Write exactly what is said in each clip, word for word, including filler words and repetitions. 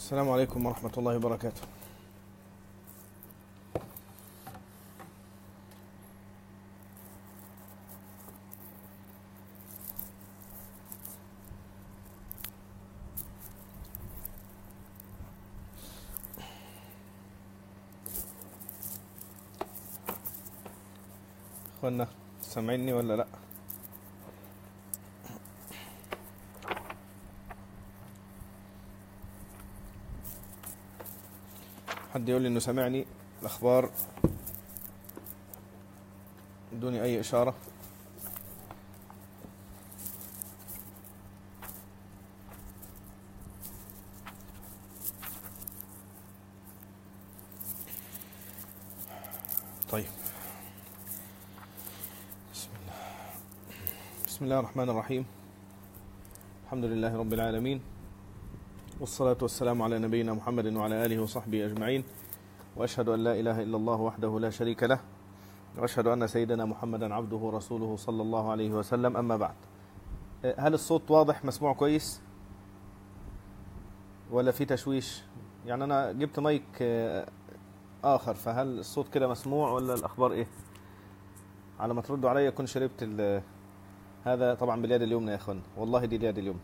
السلام عليكم ورحمة الله وبركاته. اخوانا سامعيني ولا لا؟ حد يقول لي انه سامعني؟ الاخبار بدوني اي اشارة. طيب، بسم الله بسم الله الرحمن الرحيم. الحمد لله رب العالمين، والصلاة والسلام على نبينا محمد وعلى آله وصحبه أجمعين، وأشهد أن لا إله إلا الله وحده لا شريك له، وأشهد أن سيدنا محمدا عبده ورسوله صلى الله عليه وسلم. أما بعد، هل الصوت واضح مسموع كويس ولا في تشويش؟ يعني أنا جبت مايك آخر، فهل الصوت كده مسموع ولا الأخبار إيه؟ على ما تردوا عليا كن شربت هذا. طبعا باليد اليمنى يا أخوان، والله دي اليد اليمنى.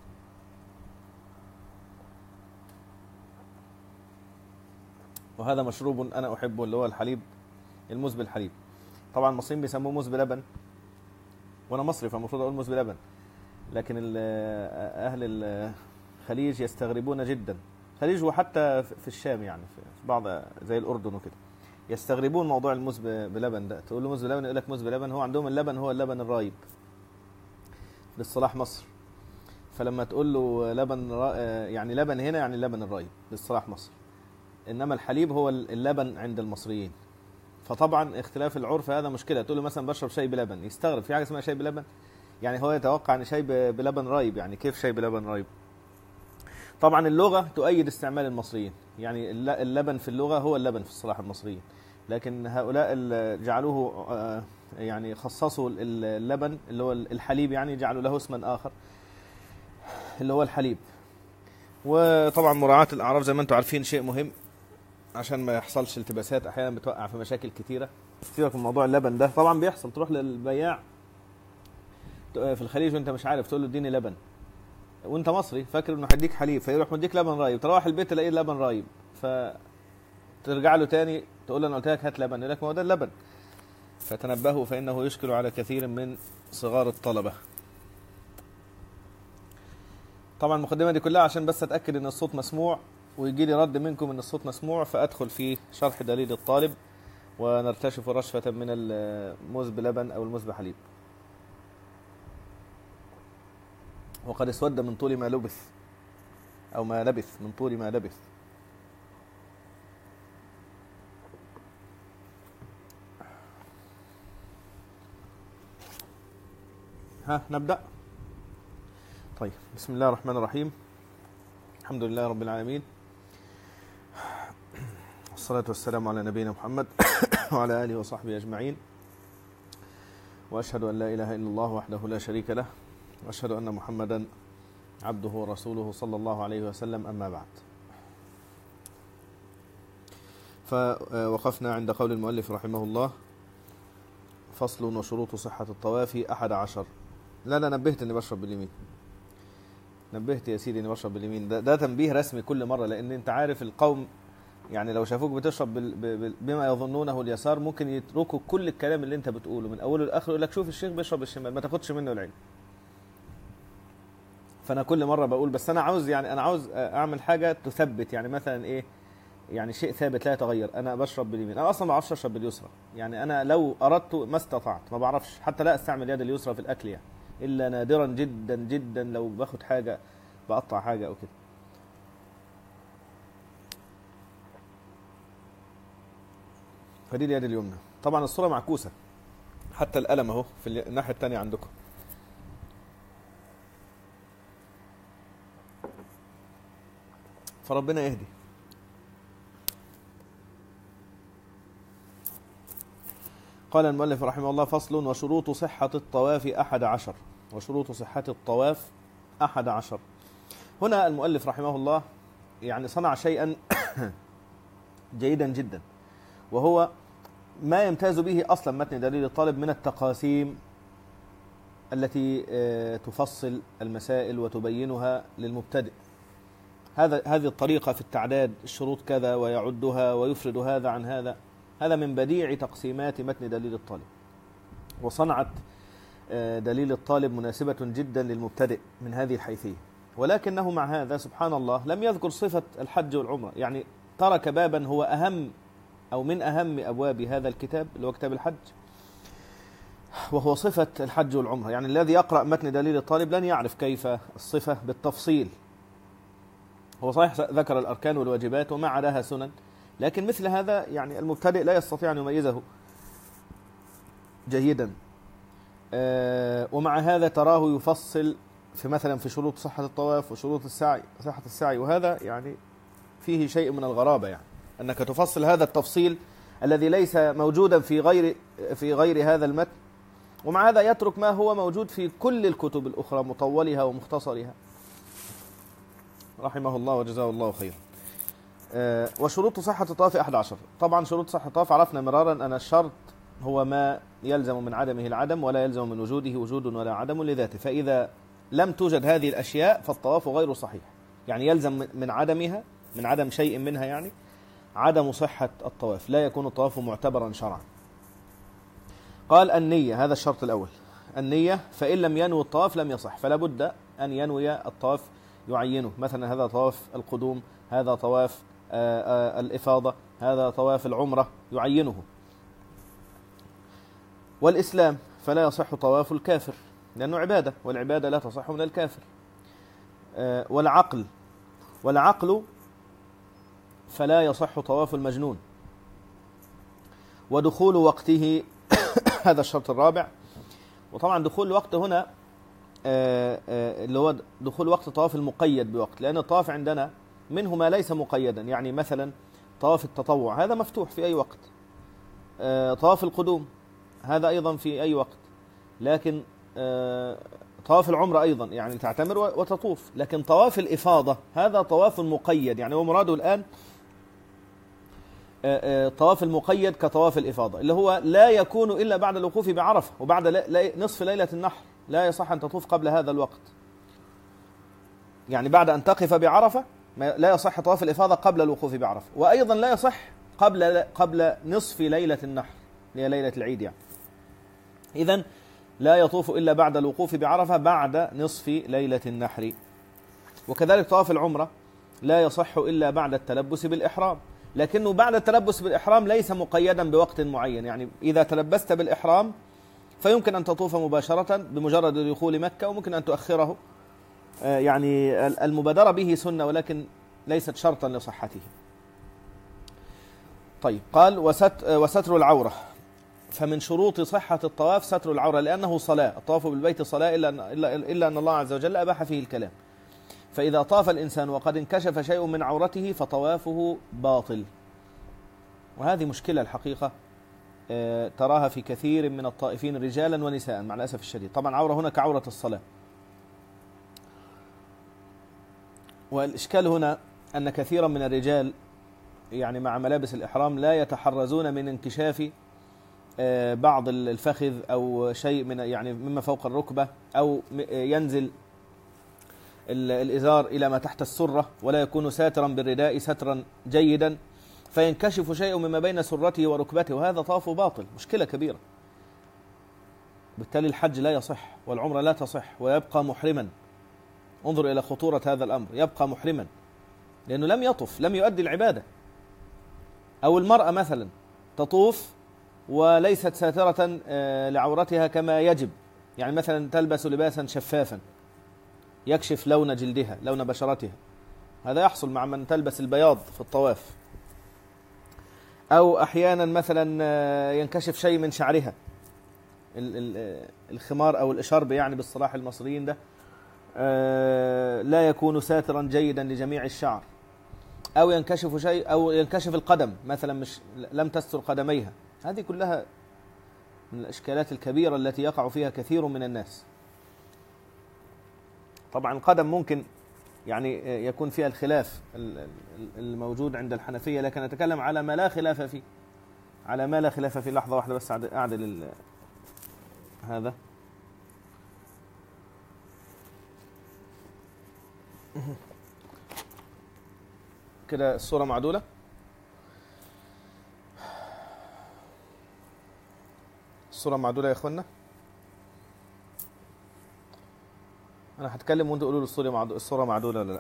وهذا مشروب أنا أحبه، اللي هو الحليب، الموز بالحليب. طبعا المصريين بيسموه موز بلبن، وأنا مصري فالمفروض أقول موز بلبن، لكن أهل الخليج يستغربون جدا، الخليج وحتى في الشام، يعني في بعض زي الأردن وكده، يستغربون موضوع الموز بلبن ده. تقول له موز بلبن يقول لك موز بلبن. هو عندهم اللبن هو اللبن الرايب باصطلاح مصر، فلما تقول له لبن را... يعني لبن هنا يعني اللبن الرايب باصطلاح مصر، انما الحليب هو اللبن عند المصريين. فطبعا اختلاف العرف هذا مشكله. تقول له مثلا بشرب شاي بلبن، يستغرب في حاجه اسمها شاي بلبن، يعني هو يتوقع ان شاي بلبن رايب، يعني كيف شاي بلبن رايب؟ طبعا اللغه تؤيد استعمال المصريين، يعني اللبن في اللغه هو اللبن في اصطلاح المصريين، لكن هؤلاء جعلوه يعني خصصوا اللبن اللي هو الحليب، يعني جعلوا له اسما اخر اللي هو الحليب. وطبعا مراعاة الأعراف زي ما انتم عارفين شيء مهم عشان ما يحصلش التباسات، احيانا بتوقع في مشاكل كتيرة. سيبك من موضوع اللبن ده، طبعا بيحصل تروح للبياع في الخليج وانت مش عارف، تقول له اديني لبن وانت مصري فاكر انه هيديك حليب، فيروح مديك لبن رايب، تروح البيت تلاقيه لبن رايب، فترجع له تاني تقول له انا قلت لك هات لبن، يقول لك ما هو ده اللبن. فتنبهوا فانه يشكل على كثير من صغار الطلبة. طبعا المقدمة دي كلها عشان بس اتاكد ان الصوت مسموع، ويجي لي رد منكم ان الصوت مسموع، فادخل في شرح دليل الطالب ونرتشف رشفة من الموز بلبن او الموز بحليب. وقد اسود من طول ما لبث، او ما لبث، من طول ما لبث. ها نبدأ. طيب، بسم الله الرحمن الرحيم. الحمد لله رب العالمين، والصلاة والسلام على نبينا محمد وعلى آله وصحبه أجمعين، وأشهد أن لا إله إلا الله وحده لا شريك له، وأشهد أن محمدا عبده ورسوله صلى الله عليه وسلم. أما بعد، فوقفنا عند قول المؤلف رحمه الله: فصل وشروط صحة الطواف أحد عشر. لا لا نبهت أني بشرب باليمين، نبهت يا سيدي أني بشرب باليمين. ده, ده تنبيه رسمي كل مرة، لأن أنت عارف القوم يعني لو شافوك بتشرب بما يظنونه اليسار ممكن يتركوا كل الكلام اللي انت بتقوله من اوله لاخره، يقول لك شوف الشيخ بيشرب الشمال، ما تاخدش منه العلم. فانا كل مره بقول بس انا عاوز يعني انا عاوز اعمل حاجه تثبت، يعني مثلا ايه، يعني شيء ثابت لا يتغير. انا بشرب باليمين، انا اصلا ما بعرفش اشرب باليسرى، يعني انا لو اردت ما استطعت، ما بعرفش حتى لا استعمل يد اليسرى في الاكل، يعني الا نادرا جدا جدا لو باخد حاجه بقطع حاجه او كده. فدي اليد اليمنى. طبعا الصورة معكوسة، حتى القلم اهو في الناحية التانية عندكم. فربنا يهدي. قال المؤلف رحمه الله: فصل وشروط صحة الطواف أحد عشر. وشروط صحة الطواف أحد عشر. هنا المؤلف رحمه الله يعني صنع شيئا جيدا جدا، وهو ما يمتاز به أصلا متن دليل الطالب من التقاسيم التي تفصل المسائل وتبينها للمبتدئ. هذا هذه الطريقة في التعداد، الشروط كذا ويعدها ويفرد هذا عن هذا، هذا من بديع تقسيمات متن دليل الطالب. وصنعت دليل الطالب مناسبة جدا للمبتدئ من هذه الحيثية. ولكنه مع هذا سبحان الله لم يذكر صفة الحج والعمرة، يعني ترك بابا هو أهم أو من أهم أبواب هذا الكتاب اللي هو كتاب الحج، وهو صفة الحج والعمرة. يعني الذي يقرأ متن دليل الطالب لن يعرف كيف الصفة بالتفصيل. هو صحيح ذكر الأركان والواجبات وما عداها سنن، لكن مثل هذا يعني المبتدئ لا يستطيع أن يميزه جيدا. ومع هذا تراه يفصل في مثلا في شروط صحة الطواف وشروط السعي، صحة السعي، وهذا يعني فيه شيء من الغرابة، يعني أنك تفصل هذا التفصيل الذي ليس موجودا في غير في غير هذا المتن، ومع هذا يترك ما هو موجود في كل الكتب الأخرى مطولها ومختصرها، رحمه الله وجزاه الله خيرا. أه وشروط صحة الطواف أحد عشر. طبعا شروط صحة الطواف عرفنا مرارا أن الشرط هو ما يلزم من عدمه العدم ولا يلزم من وجوده وجود ولا عدم لذاته، فإذا لم توجد هذه الأشياء فالطواف غير صحيح. يعني يلزم من عدمها، من عدم شيء منها يعني عدم صحة الطواف، لا يكون الطواف معتبرا شرعا. قال النية، هذا الشرط الأول، النية، فإن لم ينوي الطواف لم يصح، فلا بد أن ينوي الطواف، يعينه، مثلا هذا طواف القدوم، هذا طواف آآ آآ الإفاضة، هذا طواف العمرة، يعينه. والإسلام، فلا يصح طواف الكافر لأنه عبادة، والعبادة لا تصح من الكافر. والعقل، والعقل فلا يصح طواف المجنون. ودخول وقته هذا الشرط الرابع. وطبعا دخول الوقت هنا اللي هو دخول وقت طواف المقيد بوقت، لأن الطواف عندنا منه ما ليس مقيدا، يعني مثلا طواف التطوع هذا مفتوح في أي وقت، طواف القدوم هذا أيضا في أي وقت، لكن طواف العمرة أيضا يعني تعتمر وتطوف، لكن طواف الإفاضة هذا طواف مقيد، يعني هو مراده الآن طواف المقيد كطواف الإفاضة اللي هو لا يكون إلا بعد الوقوف بعرفة وبعد نصف ليلة النحر، لا يصح أن تطوف قبل هذا الوقت، يعني بعد أن تقف بعرفة لا يصح طواف الإفاضة قبل الوقوف بعرفة، وأيضا لا يصح قبل قبل نصف ليلة النحر اللي هي ليلة العيد يعني. إذن لا يطوف إلا بعد الوقوف بعرفة بعد نصف ليلة النحر. وكذلك طواف العمرة لا يصح إلا بعد التلبس بالإحرام، لكنه بعد التلبس بالإحرام ليس مقيدا بوقت معين، يعني إذا تلبست بالإحرام فيمكن أن تطوف مباشرة بمجرد دخول مكة، وممكن أن تؤخره، يعني المبادرة به سنة ولكن ليست شرطا لصحته. طيب، قال وستر العورة، فمن شروط صحة الطواف ستر العورة، لأنه صلاة، الطواف بالبيت صلاة، إلا أن, إلا, إلا أن الله عز وجل أباح فيه الكلام. فإذا طاف الإنسان وقد انكشف شيء من عورته فطوافه باطل، وهذه مشكلة الحقيقة تراها في كثير من الطائفين رجالا ونساء مع الأسف الشديد. طبعا عورة هنا كعورة الصلاة. والإشكال هنا أن كثيرا من الرجال يعني مع ملابس الإحرام لا يتحرزون من انكشاف بعض الفخذ أو شيء من يعني مما فوق الركبة، أو ينزل الإزار إلى ما تحت السرة ولا يكون ساترا بالرداء سترا جيدا، فينكشف شيء مما بين سرته وركبته، وهذا طواف باطل، مشكلة كبيرة. بالتالي الحج لا يصح والعمرة لا تصح ويبقى محرما. انظر إلى خطورة هذا الأمر، يبقى محرما لأنه لم يطف، لم يؤدي العبادة. أو المرأة مثلا تطوف وليست ساترة لعورتها كما يجب، يعني مثلا تلبس لباسا شفافا يكشف لون جلدها، لون بشرتها، هذا يحصل مع من تلبس البياض في الطواف. أو أحيانا مثلا ينكشف شيء من شعرها، الخمار أو الإشارب يعني بالصلاح المصريين ده لا يكون ساترا جيدا لجميع الشعر. أو ينكشف شيء، أو ينكشف القدم مثلا مش لم تستر قدميها، هذه كلها من الإشكالات الكبيرة التي يقع فيها كثير من الناس. طبعا القدم ممكن يعني يكون فيها الخلاف الموجود عند الحنفية، لكن أتكلم على ما لا خلاف فيه، على ما لا خلاف فيه. لحظة واحدة بس أعدل هذا. كده الصورة معدولة. الصورة معدولة يا إخوانا. أنا هتكلم وأنتوا قولوا لي الصورة معدولة ولا لا.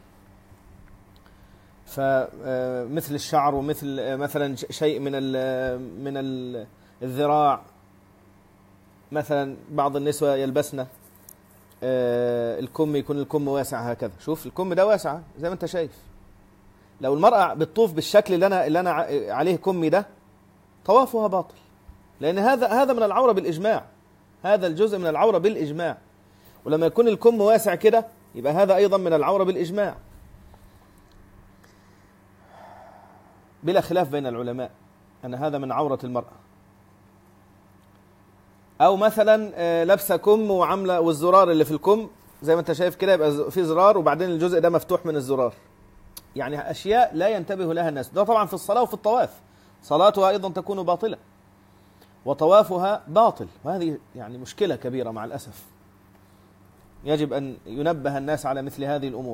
فمثل الشعر ومثل مثلا شيء من ال من ال الذراع، مثلا بعض النسوة يلبسن الكم، يكون الكم واسع هكذا. شوف الكم ده واسع زي ما أنت شايف. لو المرأة بتطوف بالشكل اللي أنا اللي أنا عليه كمي ده، طوافها باطل، لأن هذا هذا من العورة بالإجماع، هذا الجزء من العورة بالإجماع. ولما يكون الكم واسع كده يبقى هذا أيضا من العورة بالإجماع، بلا خلاف بين العلماء أن هذا من عورة المرأة. أو مثلا لابسة كم وعاملة والزرار اللي في الكم زي ما أنت شايف كده، يبقى في زرار وبعدين الجزء ده مفتوح من الزرار. يعني أشياء لا ينتبه لها الناس. ده طبعا في الصلاة وفي الطواف، صلاتها أيضا تكون باطلة وطوافها باطل، وهذه يعني مشكلة كبيرة مع الأسف. يجب أن ينبه الناس على مثل هذه الأمور.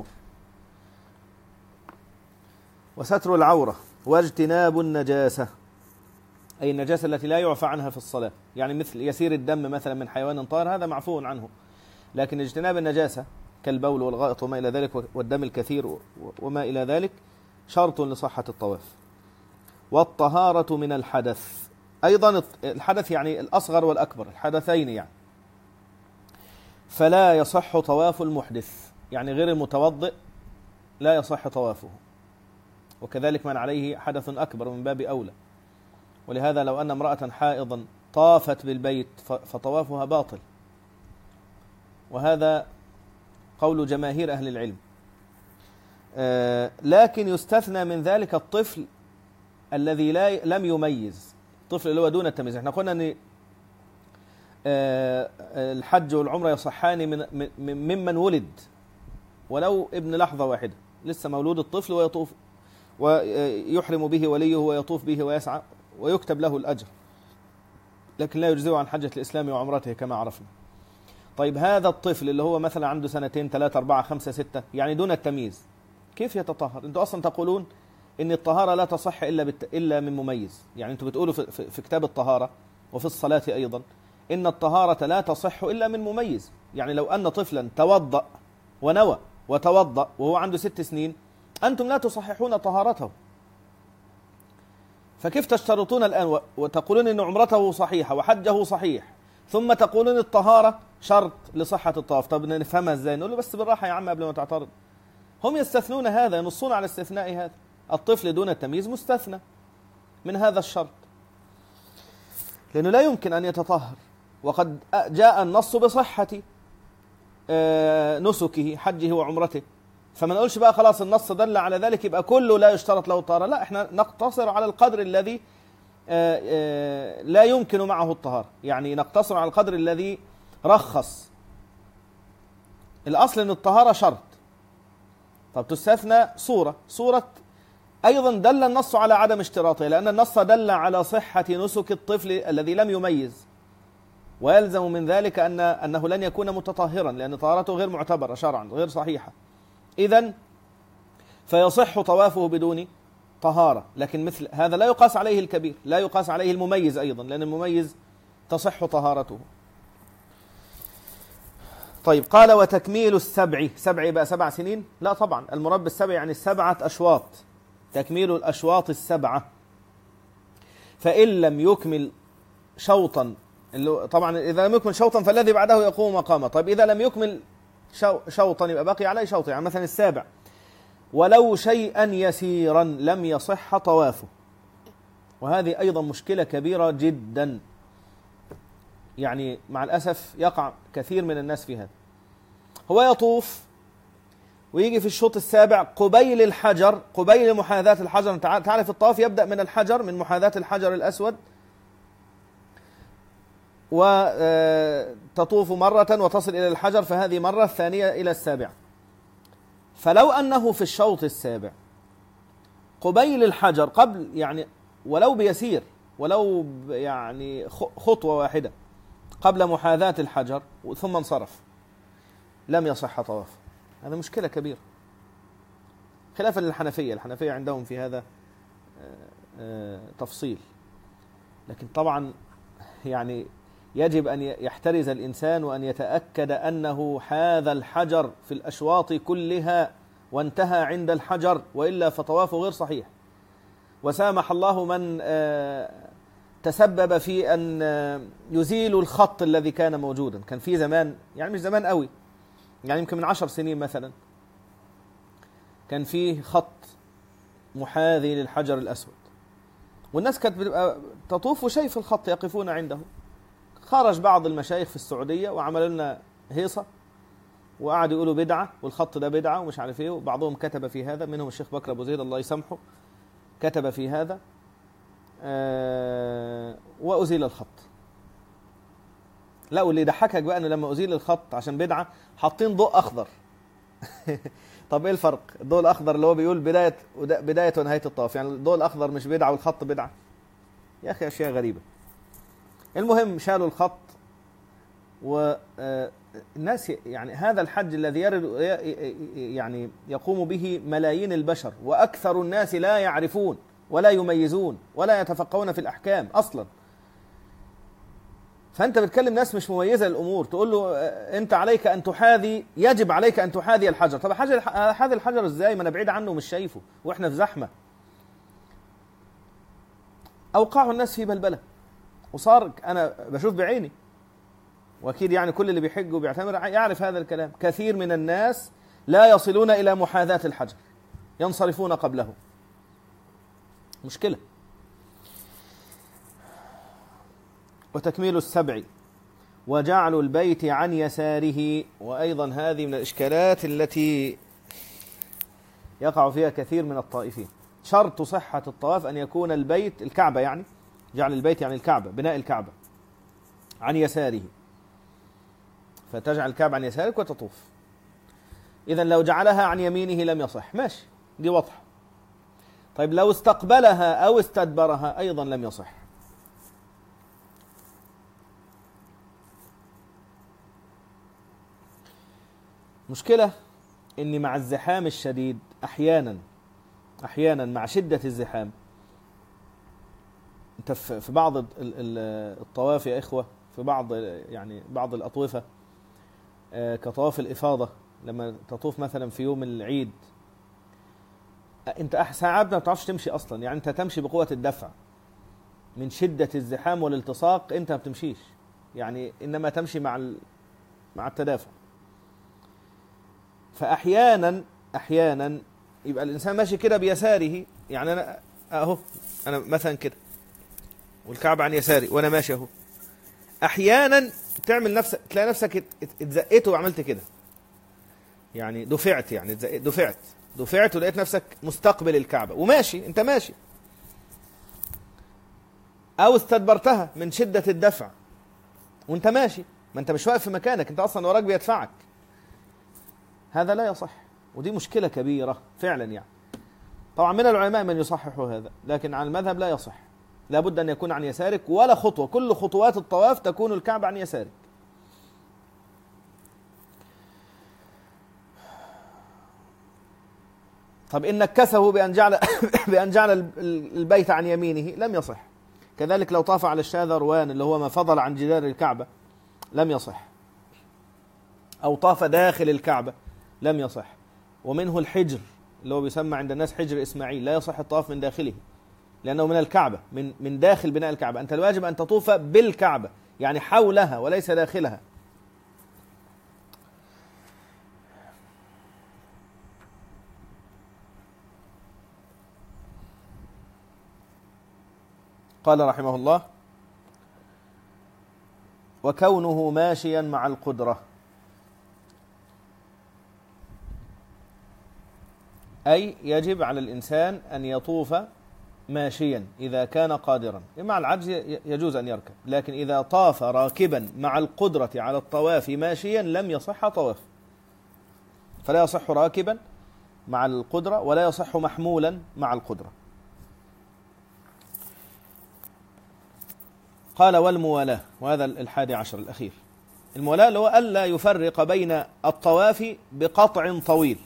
وستر العورة واجتناب النجاسة، أي النجاسة التي لا يعفى عنها في الصلاة، يعني مثل يسير الدم مثلا من حيوان طاهر، هذا معفو عنه. لكن اجتناب النجاسة كالبول والغائط وما إلى ذلك والدم الكثير وما إلى ذلك شرط لصحة الطواف. والطهارة من الحدث، أيضا الحدث يعني الأصغر والأكبر، الحدثين يعني. فلا يصح طواف المحدث، يعني غير المتوضئ لا يصح طوافه، وكذلك من عليه حدث أكبر من باب أولى. ولهذا لو أن امرأة حائضا طافت بالبيت فطوافها باطل، وهذا قول جماهير أهل العلم. آه لكن يستثنى من ذلك الطفل الذي لا لم يميز، الطفل اللي هو دون التمييز. احنا قلنا أن آه الحج والعمرة يصحان من ممن ولد ولو ابن لحظة واحدة، لسه مولود الطفل ويطوف ويحرم به وليه ويطوف به ويسعى ويكتب له الأجر، لكن لا يجزئه عن حجة الإسلام وعمرته كما عرفنا. طيب هذا الطفل اللي هو مثلا عنده سنتين ثلاثة أربعة خمسة ستة، يعني دون التمييز، كيف يتطهر؟ أنتوا أصلا تقولون إن الطهارة لا تصح إلا بالت... إلا من مميز. يعني أنتوا بتقولوا في... في... في كتاب الطهارة وفي الصلاة أيضا إن الطهارة لا تصح إلا من مميز. يعني لو أن طفلا توضأ ونوى وتوضأ وهو عنده ست سنين، أنتم لا تصححون طهارته، فكيف تشترطون الآن وتقولون إن عمرته صحيحة وحجه صحيح، ثم تقولون الطهارة شرط لصحة الطواف؟ طب نفهمها ازاي؟ نقول له بس بالراحة يا عم قبل ما تعترض. هم يستثنون هذا، ينصون على استثناء هذا. الطفل دون التمييز مستثنى من هذا الشرط، لأنه لا يمكن أن يتطهر، وقد جاء النص بصحة نسكه حجه وعمرته. فما نقولش بقى خلاص النص دل على ذلك يبقى كله لا يشترط له الطهارة، لا، احنا نقتصر على القدر الذي لا يمكن معه الطهارة، يعني نقتصر على القدر الذي رخص. الأصل أن الطهارة شرط. طب تستثنى صورة صورة أيضا دل النص على عدم اشتراطه، لأن النص دل على صحة نسك الطفل الذي لم يميز، ويلزم من ذلك أن أنه لن يكون متطهرا، لأن طهارته غير معتبرة شرعا، غير صحيحة. إذن فيصح طوافه بدون طهارة. لكن مثل هذا لا يقاس عليه الكبير، لا يقاس عليه المميز أيضا، لأن المميز تصح طهارته. طيب قال وتكميل السبع، سبع يبقى سبع سنين؟ لا طبعا، المراد بالسبع يعني السبعة أشواط، تكميل الأشواط السبعة. فإن لم يكمل شوطا، طبعا إذا لم يكمل شوطا فالذي بعده يقوم مقامه. طيب إذا لم يكمل شوطا يبقى باقي عليه شوط، يعني مثلا السابع ولو شيئا يسيرا لم يصح طوافه. وهذه أيضا مشكلة كبيرة جدا، يعني مع الأسف يقع كثير من الناس في هذا. هو يطوف ويجي في الشوط السابع قبيل الحجر، قبيل محاذاة الحجر. تعرف الطواف يبدأ من الحجر، من محاذاة الحجر الأسود، وتطوف مرة وتصل إلى الحجر، فهذه مرة الثانية إلى السابع. فلو أنه في الشوط السابع قبيل الحجر، قبل يعني ولو بيسير، ولو يعني خطوة واحدة قبل محاذاة الحجر ثم انصرف، لم يصح طواف. هذا مشكلة كبيرة، خلافا للحنفية. الحنفية عندهم في هذا تفصيل، لكن طبعا يعني يجب أن يحترز الإنسان وأن يتأكد أنه حاذ الحجر في الأشواط كلها وانتهى عند الحجر، وإلا فطوافه غير صحيح. وسامح الله من تسبب في أن يزيل الخط الذي كان موجودا. كان في زمان، يعني مش زمان قوي، يعني يمكن من عشر سنين مثلا، كان فيه خط محاذي للحجر الأسود، والناس كانت بتبقى تطوف وشايف الخط يقفون عنده. خرج بعض المشايخ في السعودية وعملوا لنا هيصة وقعدوا يقولوا بدعة والخط ده بدعة ومش عارف ايه، وبعضهم كتب في هذا، منهم الشيخ بكر أبو زيد الله يسامحه كتب في هذا، آه وأزيل الخط. لا، واللي يضحكك بقى أنه لما أزيل الخط عشان بدعة حاطين ضوء أخضر. طب ايه الفرق؟ الضوء الأخضر اللي هو بيقول بداية بداية ونهاية الطواف، يعني الضوء الأخضر مش بدعة والخط بدعة؟ يا أخي أشياء غريبة. المهم شالوا الخط، والناس يعني هذا الحج الذي يرد يعني يقوم به ملايين البشر، وأكثر الناس لا يعرفون ولا يميزون ولا يتفقهون في الأحكام أصلا. فأنت بتكلم ناس مش مميزة للأمور، تقول له أنت عليك أن تحاذي، يجب عليك أن تحاذي الحجر. طب حاذي الحجر إزاي؟ ما أنا بعيد عنه ومش شايفه وإحنا في زحمة. أوقعوا الناس في بلبلة، وصار أنا بشوف بعيني، وأكيد يعني كل اللي بيحج وبيعتمر يعرف هذا الكلام. كثير من الناس لا يصلون إلى محاذاة الحجر، ينصرفون قبله. مشكلة. وتكميل السبع وجعل البيت عن يساره، وأيضا هذه من الإشكالات التي يقع فيها كثير من الطائفين. شرط صحة الطواف أن يكون البيت، الكعبة يعني، جعل البيت يعني الكعبة، بناء الكعبة، عن يساره، فتجعل الكعبة عن يسارك وتطوف. إذا لو جعلها عن يمينه لم يصح، ماشي، دي واضحة. طيب لو استقبلها أو استدبرها أيضا لم يصح. مشكلة إن مع الزحام الشديد أحيانا أحيانا مع شدة الزحام، أنت في بعض الطواف يا إخوة، في بعض يعني بعض الأطوفة كطواف الإفاضة، لما تطوف مثلا في يوم العيد، أنت ساعات ما بتعرفش تمشي أصلا، يعني أنت تمشي بقوة الدفع من شدة الزحام والالتصاق، أنت ما بتمشيش يعني، إنما تمشي مع مع التدافع. فأحيانا أحيانا يبقى الإنسان ماشي كده بيساره، يعني أنا أهو أنا مثلا كده والكعبة عن يساري وأنا ماشي أهو، أحيانا تعمل نفسك، تلاقي نفسك اتزقيت وعملت كده، يعني دفعت، يعني دفعت دفعت ولقيت نفسك مستقبل الكعبة وماشي، أنت ماشي، أو استدبرتها من شدة الدفع وأنت ماشي، ما أنت مش واقف في مكانك، أنت أصلا وراك بيدفعك. هذا لا يصح، ودي مشكلة كبيرة فعلا يعني. طبعا من العلماء من يصحح هذا، لكن عن المذهب لا يصح، لابد أن يكون عن يسارك، ولا خطوة، كل خطوات الطواف تكون الكعبة عن يسارك. طب إن نكسه بأن جعل بأن جعل البيت عن يمينه لم يصح. كذلك لو طاف على الشاذروان اللي هو ما فضل عن جدار الكعبة لم يصح، أو طاف داخل الكعبة لم يصح. ومنه الحجر اللي هو بيسمى عند الناس حجر إسماعيل، لا يصح الطواف من داخله لأنه من الكعبة، من من داخل بناء الكعبة. أنت الواجب أن تطوف بالكعبة، يعني حولها وليس داخلها. قال رحمه الله: وكونه ماشيا مع القدرة، أي يجب على الإنسان أن يطوف ماشيا إذا كان قادرا. مع العجز يجوز أن يركب، لكن إذا طاف راكبا مع القدرة على الطواف ماشيا لم يصح طواف. فلا يصح راكبا مع القدرة ولا يصح محمولا مع القدرة. قال والموالاة، وهذا الحادي عشر الأخير. الموالاة اللي هو ألا يفرق بين الطواف بقطع طويل.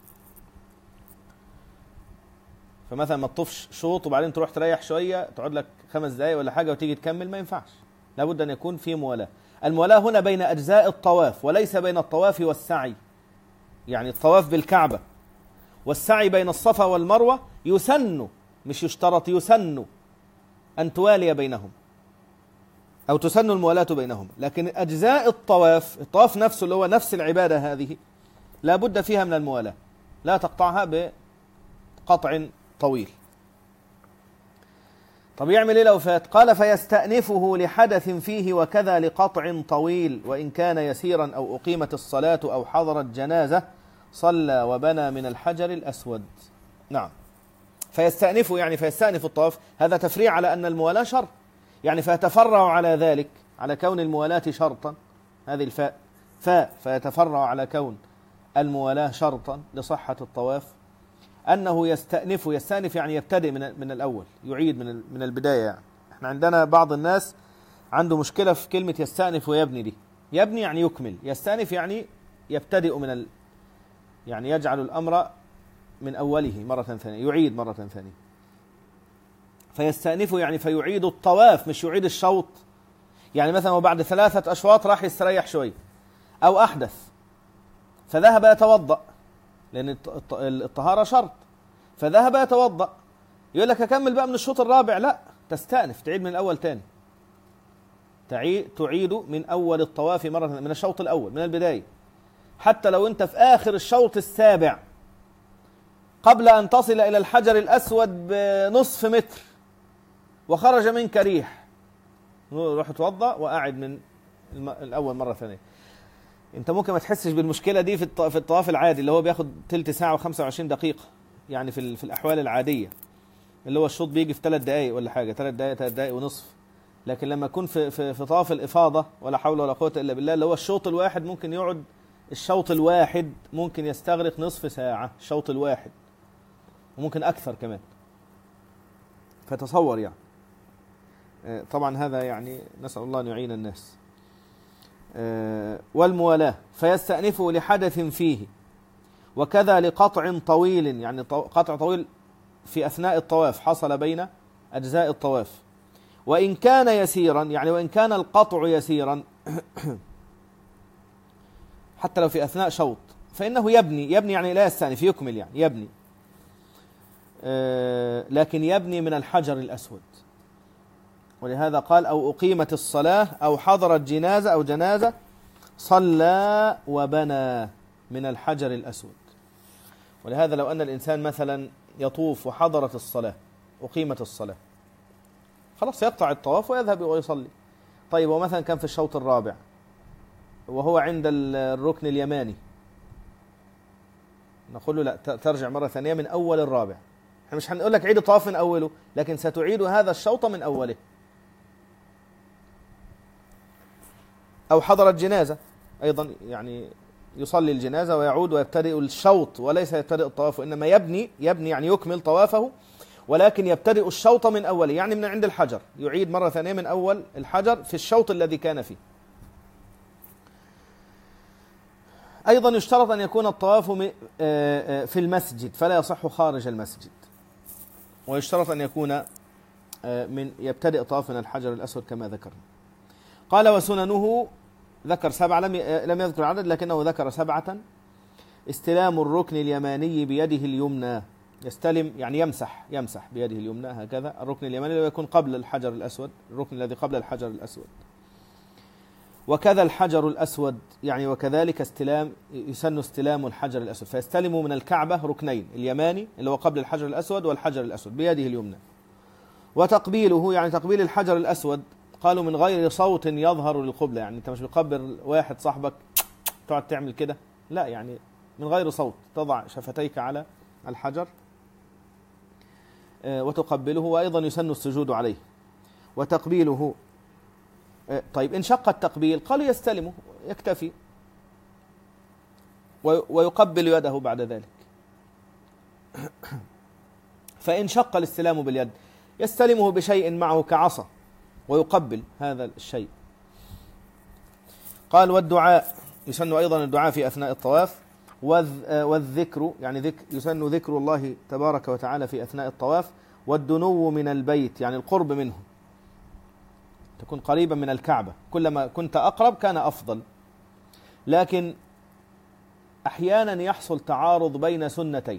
فمثلا ما تطوفش شوط وبعدين تروح تريح شوية تقعد لك خمس دقايق ولا حاجة وتيجي تكمل، ما ينفعش، لابد أن يكون في موالاة. الموالاة هنا بين أجزاء الطواف وليس بين الطواف والسعي. يعني الطواف بالكعبة والسعي بين الصفا والمروة يسن، مش يشترط، يسن أن توالي بينهم أو تسن الموالاة بينهم. لكن أجزاء الطواف، الطواف نفسه اللي هو نفس العبادة هذه، لا بد فيها من الموالاة، لا تقطعها بقطع طويل. طب يعمل إيه لو فات؟ قال فيستأنفه لحدث فيه وكذا لقطع طويل، وإن كان يسيرا أو أقيمت الصلاة أو حضرت جنازة صلى وبنى من الحجر الأسود. نعم، فيستأنفه يعني فيستأنف الطواف، هذا تفريع على أن الموالاة شرط، يعني فيتفرع على ذلك، على كون الموالاة شرطا، هذه الفاء فاء، فيتفرع على كون الموالاة شرطا لصحة الطواف، أنه يستأنف. يستأنف يعني يبتدئ من من الأول، يعيد من من البداية. يعني احنا عندنا بعض الناس عنده مشكلة في كلمة يستأنف ويبني دي. يبني يعني يكمل، يستأنف يعني يبتدئ من ال... يعني يجعل الأمر من أوله مرة ثانية، يعيد مرة ثانية. فيستأنف يعني فيعيد الطواف، مش يعيد الشوط. يعني مثلا وبعد ثلاثة أشواط راح يستريح شوي أو أحدث فذهب يتوضأ، لأن الطهارة شرط، فذهب يتوضأ، يقول لك أكمل بقى من الشوط الرابع، لا، تستأنف، تعيد من الأول تاني، تعيد تعيد من أول الطواف مرة، من الشوط الأول من البداية. حتى لو أنت في آخر الشوط السابع قبل أن تصل إلى الحجر الأسود بنصف متر وخرج منك ريح، روح اتوضأ وقاعد من الأول مرة ثانية. انت ممكن ما تحسش بالمشكلة دي في في الطواف العادي اللي هو بياخد تلت ساعة وخمسة وعشرين دقيقة، يعني في في الأحوال العادية اللي هو الشوط بيجي في ثلاث دقايق ولا حاجة، ثلاث دقايق ثلاث دقايق ونصف. لكن لما يكون في في في طواف الإفاضة ولا حول ولا قوة إلا بالله، اللي هو الشوط الواحد ممكن يقعد، الشوط الواحد ممكن يستغرق نصف ساعة، الشوط الواحد، وممكن أكثر كمان. فتصور يعني، طبعا هذا يعني نسأل الله أن يعين الناس. والموالاة فيستأنفه لحدث فيه وكذا لقطع طويل، يعني قطع طويل في أثناء الطواف حصل بين أجزاء الطواف، وإن كان يسيرا، يعني وإن كان القطع يسيرا حتى لو في أثناء شوط فإنه يبني. يبني يعني لا يستأنف، يكمل يعني يبني، لكن يبني من الحجر الأسود. ولهذا قال أو أقيمت الصلاة أو حضرت جنازة أو جنازة صلى وبنى من الحجر الأسود. ولهذا لو أن الإنسان مثلا يطوف وحضرت الصلاة، أقيمت الصلاة، خلاص يقطع الطواف ويذهب ويصلي. طيب ومثلا كان في الشوط الرابع وهو عند الركن اليماني، نقول له لا، ترجع مرة ثانية من أول الرابع. احنا مش هنقول لك عيد الطواف من أوله، لكن ستعيد هذا الشوط من أوله. أو حضرت جنازة أيضا، يعني يصلي الجنازة ويعود ويبتدئ الشوط وليس يبتدئ الطواف، وإنما يبني يبني يعني يكمل طوافه، ولكن يبتدئ الشوط من أوله، يعني من عند الحجر، يعيد مرة ثانية من أول الحجر في الشوط الذي كان فيه. أيضا يشترط أن يكون الطواف في المسجد فلا يصح خارج المسجد، ويشترط أن يكون من يبتدئ طواف من الحجر الأسود كما ذكرنا. قال وسننه، ذكر سبعة، لم لم يذكر عدد لكنه ذكر سبعة. استلام الركن اليماني بيده اليمنى، يستلم يعني يمسح يمسح بيده اليمنى هكذا الركن اليماني الذي يكون قبل الحجر الأسود، الركن الذي قبل الحجر الأسود. وكذا الحجر الأسود، يعني وكذلك استلام، يسن استلام الحجر الأسود، فيستلم من الكعبة ركنين، اليماني اللي هو قبل الحجر الأسود والحجر الأسود بيده اليمنى. وتقبيله يعني تقبيل الحجر الأسود، قالوا من غير صوت يظهر للقبلة، يعني انت مش بتقبل واحد صاحبك تقعد تعمل كده، لا، يعني من غير صوت، تضع شفتيك على الحجر وتقبله. وأيضا يسن السجود عليه. وتقبيله، طيب إن شق التقبيل قالوا يستلمه يكتفي ويقبل يده بعد ذلك، فإن شق الاستلام باليد يستلمه بشيء معه كعصا ويقبل هذا الشيء. قال والدعاء يسن أيضا الدعاء في أثناء الطواف، والذكر يعني ذكر يسن ذكر الله تبارك وتعالى في أثناء الطواف، والدنو من البيت يعني القرب منه، تكون قريبا من الكعبة، كلما كنت أقرب كان أفضل. لكن أحيانا يحصل تعارض بين سنتين،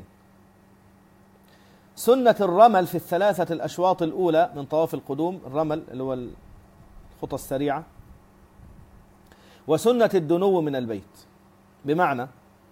سنة الرمل في الثلاثة الأشواط الأولى من طواف القدوم، الرمل اللي هو الخطى السريعة، وسنة الدنو من البيت. بمعنى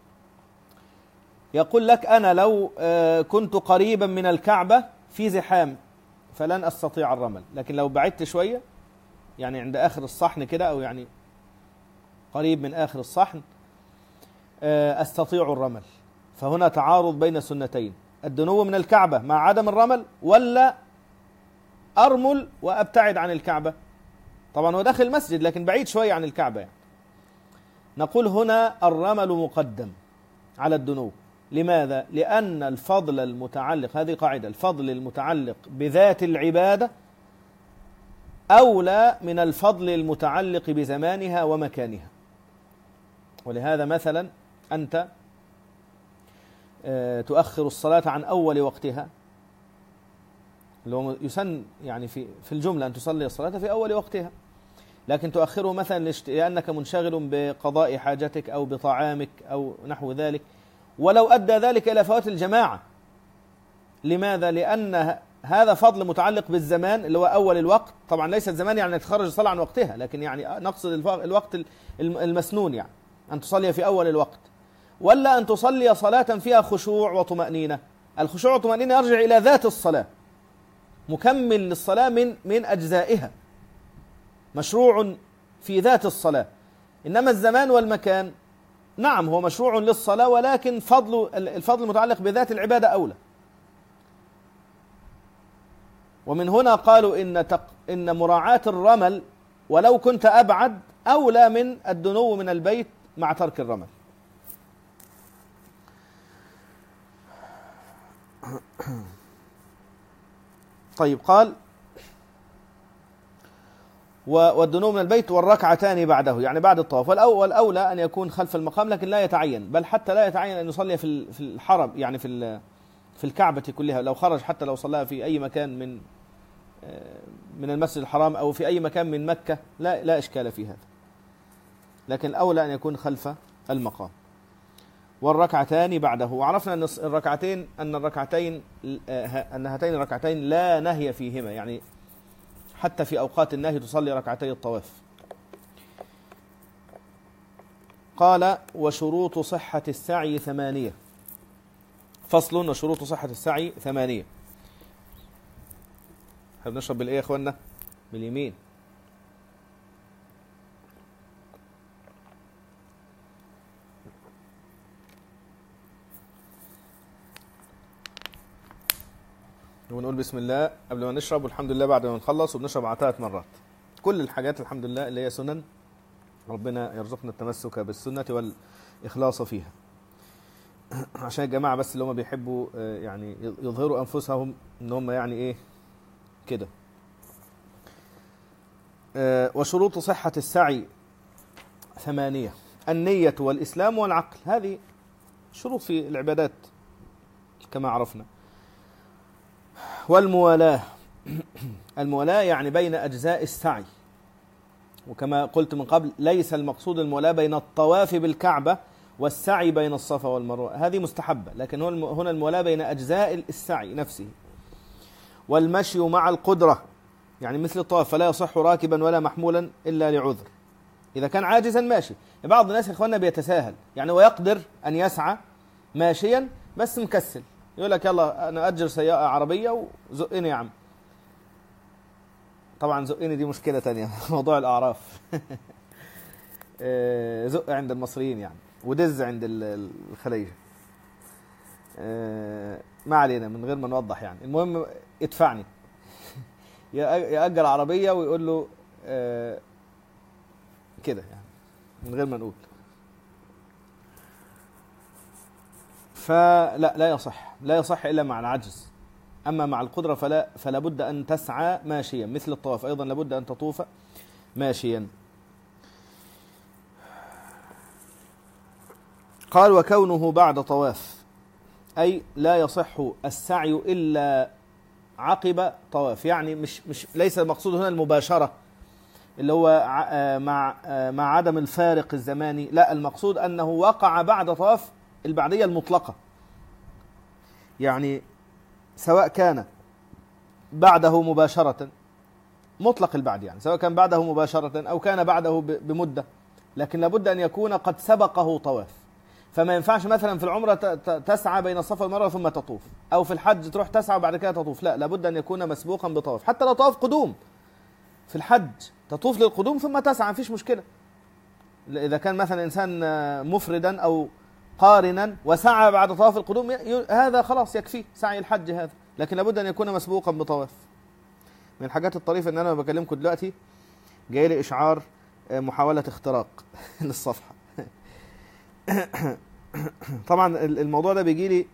يقول لك أنا لو كنت قريبا من الكعبة في زحام فلن أستطيع الرمل، لكن لو بعدت شوية يعني عند آخر الصحن كده، أو يعني قريب من آخر الصحن، أستطيع الرمل. فهنا تعارض بين السنتين، الدنو من الكعبة مع عدم الرمل، ولا أرمل وأبتعد عن الكعبة. طبعا هو داخل المسجد لكن بعيد شوية عن الكعبة يعني. نقول هنا الرمل مقدم على الدنو. لماذا؟ لأن الفضل المتعلق، هذه قاعدة، الفضل المتعلق بذات العبادة أولى من الفضل المتعلق بزمانها ومكانها. ولهذا مثلا أنت تؤخر الصلاة عن أول وقتها، اللي هو يسن يعني في في الجملة أن تصلي الصلاة في أول وقتها، لكن تؤخره مثلا لأنك منشغل بقضاء حاجتك أو بطعامك أو نحو ذلك، ولو أدى ذلك إلى فوات الجماعة. لماذا؟ لأن هذا فضل متعلق بالزمان اللي هو أول الوقت. طبعا ليس الزمان يعني تخرج الصلاة عن وقتها، لكن يعني نقصد الوقت المسنون، يعني أن تصلي في أول الوقت، ولا أن تصلي صلاة فيها خشوع وطمأنينة. الخشوع والطمأنينة يرجع إلى ذات الصلاة، مكمل للصلاة من من أجزائها، مشروع في ذات الصلاة. إنما الزمان والمكان نعم هو مشروع للصلاة، ولكن فضل الفضل المتعلق بذات العبادة أولى. ومن هنا قالوا إن تق إن مراعاة الرمل ولو كنت أبعد أولى من الدنو من البيت مع ترك الرمل. طيب قال والدنو من البيت والركعتان بعده، يعني بعد الطواف. والأولى أن يكون خلف المقام، لكن لا يتعين، بل حتى لا يتعين أن يصلي في في الحرم، يعني في في الكعبة كلها. لو خرج حتى لو صلى في أي مكان من من المسجد الحرام أو في أي مكان من مكة لا لا إشكال في هذا، لكن الأولى أن يكون خلف المقام. والركعتان بعده. وعرفنا أن الركعتين أن الركعتين أن هاتين الركعتين لا نهي فيهما، يعني حتى في أوقات النهي تصلي ركعتي الطواف. قال وشروط صحة السعي ثمانية. فصل وشروط صحة السعي ثمانية. احنا بنشرب بالإيه يا أخوانا؟ باليمين. ونقول بسم الله قبل ما نشرب، والحمد لله بعد ما نخلص، وبنشرب على ثلاث مرات. كل الحاجات الحمد لله اللي هي سنن، ربنا يرزقنا التمسك بالسنة والإخلاص فيها، عشان الجماعة بس اللي هم بيحبوا يعني يظهروا أنفسهم إن هم يعني إيه كده. وشروط صحة السعي ثمانية: النية والإسلام والعقل. هذه شروط في العبادات كما عرفنا. والموالاة. الموالاة يعني بين أجزاء السعي، وكما قلت من قبل ليس المقصود الموالاة بين الطواف بالكعبة والسعي بين الصفا والمروة، هذه مستحبة، لكن هنا الموالاة بين أجزاء السعي نفسه. والمشي مع القدرة، يعني مثل الطواف فلا يصح راكبا ولا محمولا إلا لعذر، إذا كان عاجزا ماشي. بعض الناس يا إخواننا بيتساهل، يعني ويقدر أن يسعى ماشيا بس مكسل، يقول لك يلا أنا أجر سيارة عربية وزقني يا عم. طبعا زقني دي مشكلة تانية موضوع الأعراف زق عند المصريين يعني، ودز عند الخليج. ما علينا من غير ما نوضح يعني. المهم ادفعني يأجر عربية ويقول له كده يعني من غير ما نقول. فلا لا يصح لا يصح إلا مع العجز. أما مع القدرة فلا فلا بد أن تسعى ماشيا، مثل الطواف أيضا لابد أن تطوف ماشيا. قال وكونه بعد طواف، أي لا يصح السعي إلا عقب طواف، يعني مش مش ليس المقصود هنا المباشرة اللي هو مع مع عدم الفارق الزماني، لا، المقصود أنه وقع بعد طواف البعدية المطلقة، يعني سواء كان بعده مباشرة مطلق البعد، يعني سواء كان بعده مباشرة أو كان بعده بمدة، لكن لابد أن يكون قد سبقه طواف. فما ينفعش مثلا في العمرة تسعى بين الصفا والمروة ثم تطوف، أو في الحج تروح تسعى وبعد كده تطوف، لا، لابد أن يكون مسبوقا بطواف. حتى لو طواف قدوم في الحج تطوف للقدوم ثم تسعى، مفيش مشكلة. إذا كان مثلا إنسان مفردا أو قارنا وسعى بعد طواف القدوم، هذا خلاص يكفي سعي الحج هذا، لكن لابد أن يكون مسبوقا بطواف. من الحاجات الطريفة أن أنا بكلمكم دلوقتي جاي لي إشعار محاولة اختراق للصفحة. طبعا الموضوع ده بيجي لي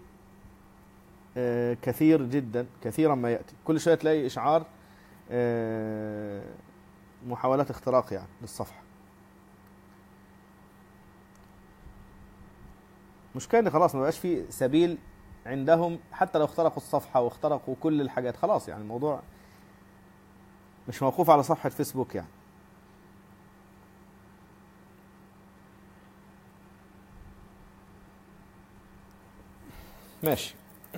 كثير جدا، كثيرا ما يأتي، كل شوية تلاقي إشعار محاولة اختراق يعني للصفحة. مش كان خلاص ما بقاش في سبيل عندهم، حتى لو اخترقوا الصفحة واخترقوا كل الحاجات خلاص، يعني الموضوع مش موقوف على صفحة فيسبوك يعني. ماشي.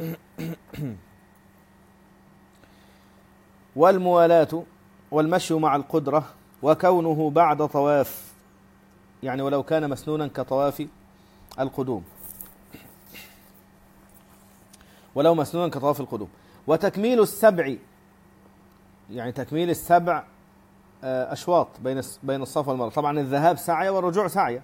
والموالاة والمشي مع القدرة وكونه بعد طواف، يعني ولو كان مسنونا كطواف القدوم، ولو مسنونا كطواف القدوم. وتكميل السبع، يعني تكميل السبع أشواط بين بين الصفا والمروة. طبعا الذهاب سعي والرجوع سعي.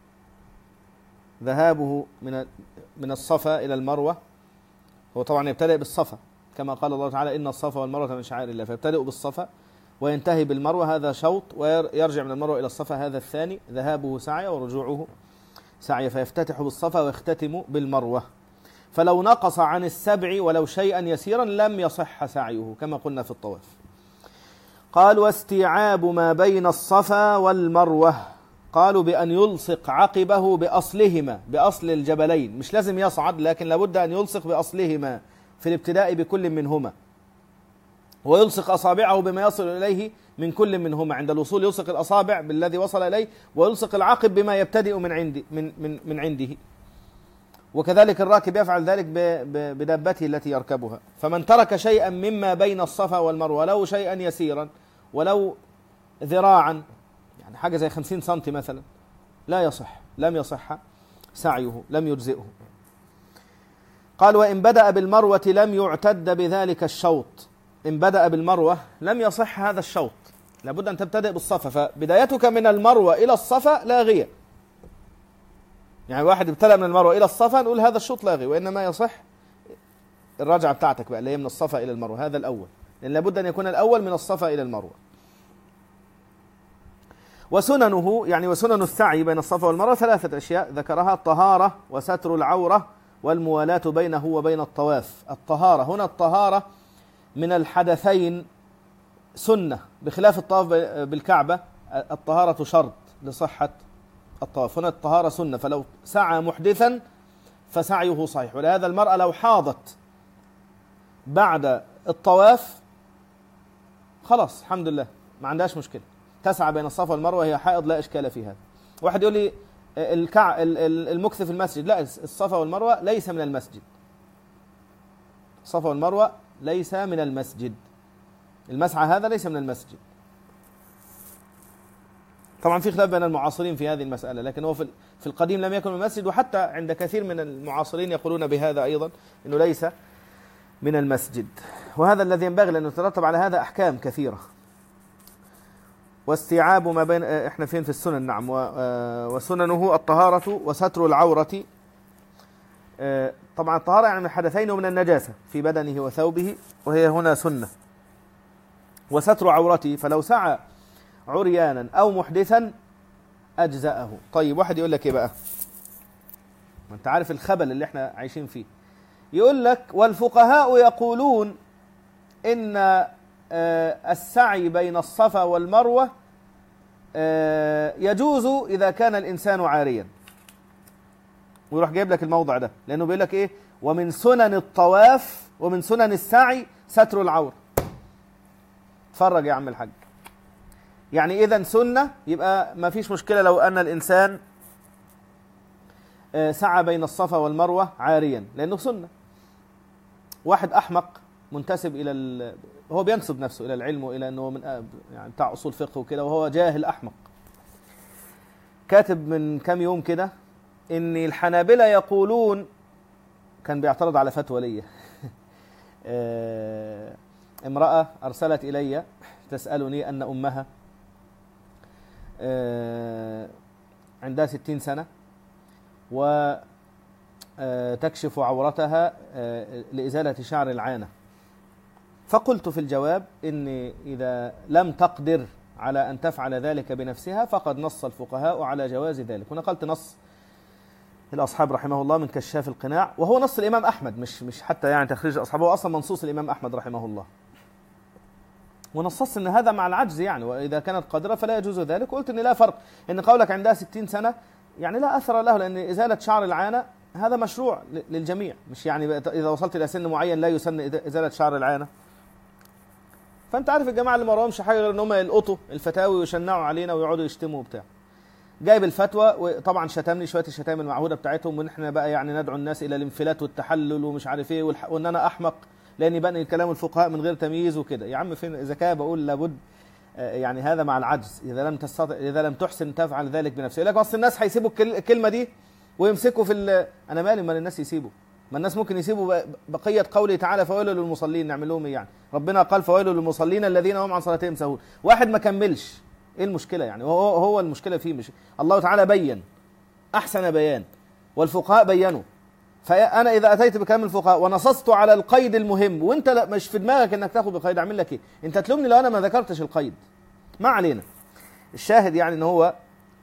ذهابه من من الصفا إلى المروة هو طبعا يبتدئ بالصفا، كما قال الله تعالى إن الصفا والمروة من شعائر الله، فيبتدئ بالصفا وينتهي بالمروة، هذا شوط، ويرجع من المروة إلى الصفا، هذا الثاني. ذهابه سعي ورجوعه سعي، فيفتتح بالصفا ويختتم بالمروة. فلو نقص عن السبع ولو شيئا يسيرا لم يصح سعيه كما قلنا في الطواف. قال واستيعاب ما بين الصفا والمروة، قالوا بأن يلصق عقبه بأصلهما، بأصل الجبلين، مش لازم يصعد، لكن لابد أن يلصق بأصلهما في الابتداء بكل منهما، ويلصق أصابعه بما يصل إليه من كل منهما. عند الوصول يلصق الأصابع بالذي وصل إليه، ويلصق العقب بما يبتدئ من عندي من من من عنده. وكذلك الراكب يفعل ذلك بدابته التي يركبها. فمن ترك شيئا مما بين الصفا والمروة ولو شيئا يسيرا ولو ذراعا، يعني حاجة زي خمسين سنتي مثلا، لا يصح، لم يصح سعيه، لم يجزئه. قال وإن بدأ بالمروة لم يعتد بذلك الشوط. إن بدأ بالمروة لم يصح هذا الشوط، لابد أن تبتدئ بالصفا، فبدايتك من المروة إلى الصفا لاغية. يعني واحد ابتدأ من المروة إلى الصفا نقول هذا الشوط لاغي، وإنما يصح الرجعة بتاعتك بقى اللي هي من الصفا إلى المروة، هذا الأول، لأن لابد أن يكون الأول من الصفا إلى المروة. وسننه، يعني وسنن السعي بين الصفا والمروة ثلاثة أشياء ذكرها: الطهارة وستر العورة والموالاة بينه وبين الطواف. الطهارة هنا، الطهارة من الحدثين سنة، بخلاف الطواف بالكعبة الطهارة شرط لصحة الطواف. هنا الطهارة سنة، فلو سعى محدثا فسعيه صحيح. ولهذا المرأة لو حاضت بعد الطواف خلاص الحمد لله ما عندهاش مشكلة، تسعى بين الصفا والمروة وهي حائض، لا إشكال في هذا. واحد يقول لي الكع... المكث في المسجد، لا، الصفا والمروة ليس من المسجد، الصفا والمروة ليس من المسجد، المسعى هذا ليس من المسجد. طبعا في خلاف بين المعاصرين في هذه المسألة، لكن هو في في القديم لم يكن من المسجد، وحتى عند كثير من المعاصرين يقولون بهذا أيضا أنه ليس من المسجد. وهذا الذي ينبغي، لأنه يترتب على هذا أحكام كثيرة. واستيعاب ما بين، احنا فين في السنن، نعم. وسننه الطهارة وستر العورة. طبعا الطهارة يعني من الحدثين ومن النجاسة في بدنه وثوبه، وهي هنا سنة. وستر عورته، فلو سعى عريانا أو محدثا أجزأه. طيب واحد يقول لك إيه بقى؟ ما انت عارف الخبل اللي احنا عايشين فيه. يقول لك والفقهاء يقولون إن السعي بين الصفا والمروة يجوز إذا كان الإنسان عاريا، ويروح جايب لك الموضع ده، لأنه بيقول لك إيه؟ ومن سنن الطواف ومن سنن السعي ستر العورة. اتفرج يا عم الحاج، يعني إذا سنة يبقى ما فيش مشكلة لو أن الإنسان سعى بين الصفا والمروة عاريا، لأنه سنة. واحد أحمق منتسب إلى ال... هو بينسب نفسه إلى العلم وإلى أنه من يعني بتاع أصول فقه وكده، وهو جاهل أحمق، كاتب من كام يوم كده إن الحنابلة يقولون، كان بيعترض على فتوى لي امرأة أرسلت إلي تسألني أن أمها عندها ستين سنة وتكشف عورتها لإزالة شعر العانة، فقلت في الجواب إن إذا لم تقدر على أن تفعل ذلك بنفسها فقد نص الفقهاء على جواز ذلك، ونقلت نص الأصحاب رحمه الله من كشاف القناع، وهو نص الإمام أحمد، مش مش حتى يعني تخريج الأصحاب، هو أصلا منصوص الإمام أحمد رحمه الله، ونصص إن هذا مع العجز يعني، وإذا كانت قادرة فلا يجوز ذلك. وقلت إن لا فرق، إن قولك عندها ستين سنة يعني لا أثر له، لأن إزالة شعر العانة هذا مشروع للجميع، مش يعني إذا وصلت إلى سن معين لا يسن إزالة شعر العانة. فأنت عارف الجماعة اللي ما وراهمش حاجة غير إن هم يلقطوا الفتاوي ويشنعوا علينا ويقعدوا يشتموا وبتاع. جايب الفتوى وطبعا شتمني شويه الشتائم المعهوده بتاعتهم، وان احنا بقى يعني ندعو الناس الى الانفلات والتحلل ومش عارف ايه، وان انا احمق لاني بنقل كلام الفقهاء من غير تمييز وكده. يا عم فين ذكاء؟ بقول لابد يعني هذا مع العجز، اذا لم تستطع اذا لم تحسن تفعل ذلك بنفسك. يقول لك اصل الناس هيسيبوا الكلمه دي ويمسكوا في انا مالي، ما الناس يسيبوا، ما الناس ممكن يسيبوا بقيه قوله تعالى فويل للمصلين، نعمل لهم ايه يعني؟ ربنا قال فويل للمصلين الذين هم عن صلاتهم ساهون، واحد ما كملش، ايه المشكله يعني؟ هو هو المشكله فيه، مش الله تعالى بين احسن بيان والفقهاء بينوا. فانا اذا اتيت بكلام الفقهاء ونصصت على القيد المهم وانت لا مش في دماغك انك تاخد بقيد، اعمل لك ايه؟ انت تلومني لو انا ما ذكرتش القيد، ما علينا. الشاهد يعني ان هو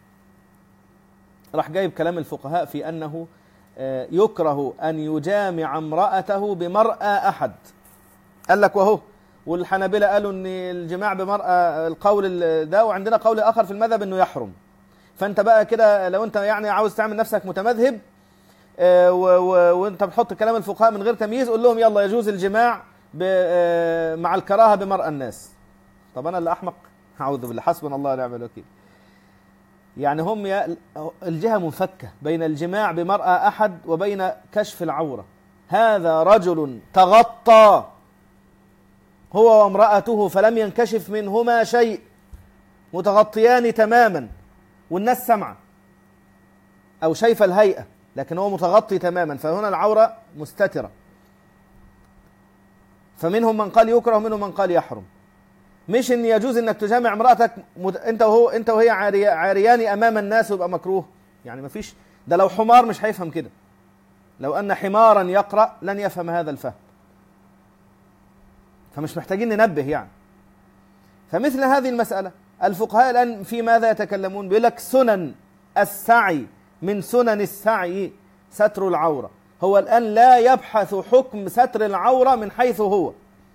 راح جايب كلام الفقهاء في انه يكره ان يجامع امراته بمرأى احد. قال لك وهو والحنابلة قالوا ان الجماع بمرأة القول ده، وعندنا قول اخر في المذهب انه يحرم. فانت بقى كده لو انت يعني عاوز تعمل نفسك متمذهب وانت بتحط كلام الفقهاء من غير تمييز، قول لهم يلا يجوز الجماع مع الكراهة بمرأى الناس. طب انا اللي احمق؟ اعوذ بالله، حسبنا الله ونعم الوكيل. يعني هم الجهة منفكة بين الجماع بمرأة احد وبين كشف العورة. هذا رجل تغطى هو وامرأته فلم ينكشف منهما شيء، متغطيان تماما والناس سمعة أو شايفة الهيئة، لكن هو متغطي تماما، فهنا العورة مستترة. فمنهم من قال يكره ومنهم من قال يحرم. مش إن يجوز إنك تجامع امرأتك مت... أنت وهو أنت وهي عاري... عاريان أمام الناس ويبقى مكروه، يعني مفيش. ده لو حمار مش هيفهم كده، لو أن حمارا يقرأ لن يفهم هذا الفهم، فمش محتاجين ننبه يعني. فمثل هذه المسألة الفقهاء الآن في ماذا يتكلمون؟ بيقول لك سنن السعي، من سنن السعي ستر العورة. هو الآن لا يبحث حكم ستر العورة من حيث هو.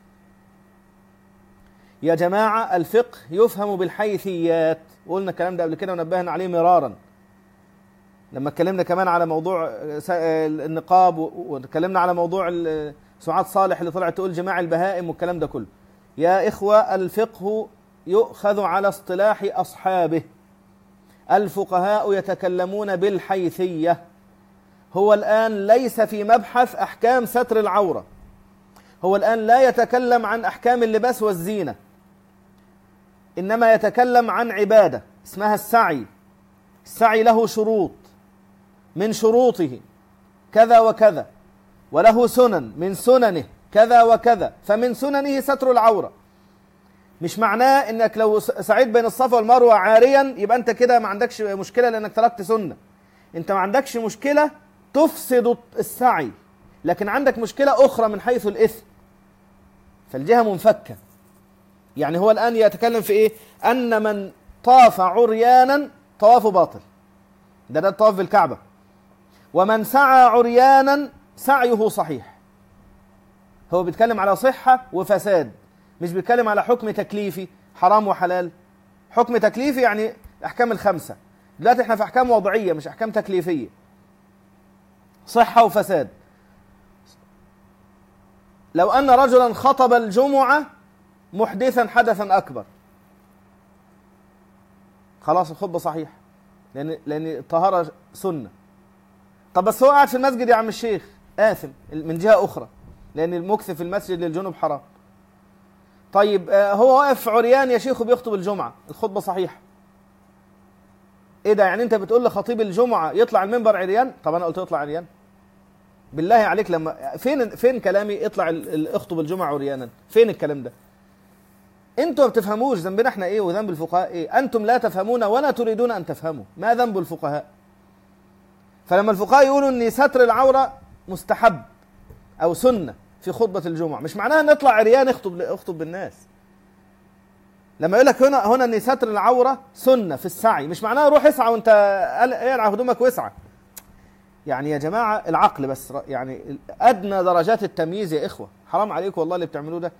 يا جماعة الفقه يفهم بالحيثيات، وقلنا الكلام ده قبل كده ونبهنا عليه مرارا لما اتكلمنا كمان على موضوع النقاب، واتكلمنا على موضوع سعاد صالح اللي طلعت تقول جماع البهائم والكلام ده كله. يا إخوة الفقه يؤخذ على اصطلاح أصحابه، الفقهاء يتكلمون بالحيثية. هو الآن ليس في مبحث أحكام ستر العورة، هو الآن لا يتكلم عن أحكام اللباس والزينة، إنما يتكلم عن عبادة اسمها السعي. السعي له شروط، من شروطه كذا وكذا، وله سنن من سننه كذا وكذا، فمن سننه ستر العورة. مش معناه انك لو سعيت بين الصفا والمروة عاريا يبقى انت كده ما عندكش مشكلة لانك تركت سنة. انت ما عندكش مشكلة تفسد السعي، لكن عندك مشكلة اخرى من حيث الاثم، فالجهة منفكة. يعني هو الان يتكلم في ايه؟ ان من طاف عريانا طوافه باطل، ده ده الطواف بالكعبة. ومن سعى عريانا سعيه صحيح. هو بيتكلم على صحة وفساد، مش بيتكلم على حكم تكليفي حرام وحلال. حكم تكليفي يعني أحكام الخمسة، دلوقتي احنا في أحكام وضعية مش أحكام تكليفية. صحة وفساد. لو أن رجلا خطب الجمعة محدثا حدثا أكبر، خلاص الخطبة صحيح، لأن لأن الطهارة سنة. طب بس هو قاعد في المسجد يا عم الشيخ، آثم من جهة أخرى، لأن المكث في المسجد للجنوب حرام. طيب هو واقف عريان يا شيخ وبيخطب الجمعة، الخطبة صحيحة. إيه ده؟ يعني أنت بتقول لخطيب الجمعة يطلع المنبر عريان؟ طب أنا قلت يطلع عريان؟ بالله عليك، لما فين فين كلامي اطلع اخطب الجمعة عريانا؟ فين الكلام ده؟ انتوا ما بتفهموش ذنبنا احنا ايه وذنب الفقهاء ايه. انتم لا تفهمون ولا تريدون ان تفهموا ما ذنب الفقهاء. فلما الفقهاء يقولوا ان ستر العورة مستحب او سنة في خطبة الجمعة، مش معناها نطلع عريان اخطب اخطب بالناس. لما يقول لك هنا هنا ان ستر العورة سنة في السعي، مش معناها روح اسعى وانت اقلع هدومك واسعى. يعني يا جماعة العقل بس، يعني ادنى درجات التمييز يا اخوة، حرام عليكم والله اللي بتعملوه ده.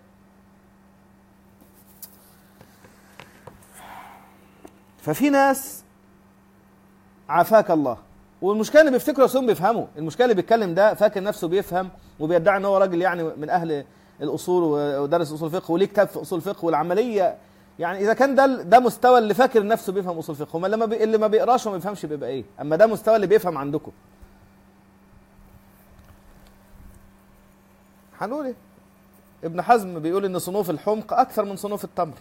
ففي ناس عافاك الله، والمشكله اللي بيفتكروا نفسهم بيفهموا، المشكله اللي بيتكلم ده فاكر نفسه بيفهم وبيدعي ان هو راجل يعني من اهل الاصول ودرس اصول فقه وليه كتاب في اصول فقه والعمليه. يعني اذا كان ده ده مستوى اللي فاكر نفسه بيفهم اصول فقه، هم لما بي اللي ما بيقراش وما بيفهمش بيبقى ايه؟ اما ده مستوى اللي بيفهم عندكم. هنقول ايه؟ ابن حزم بيقول ان صنوف الحمق اكثر من صنوف التمر،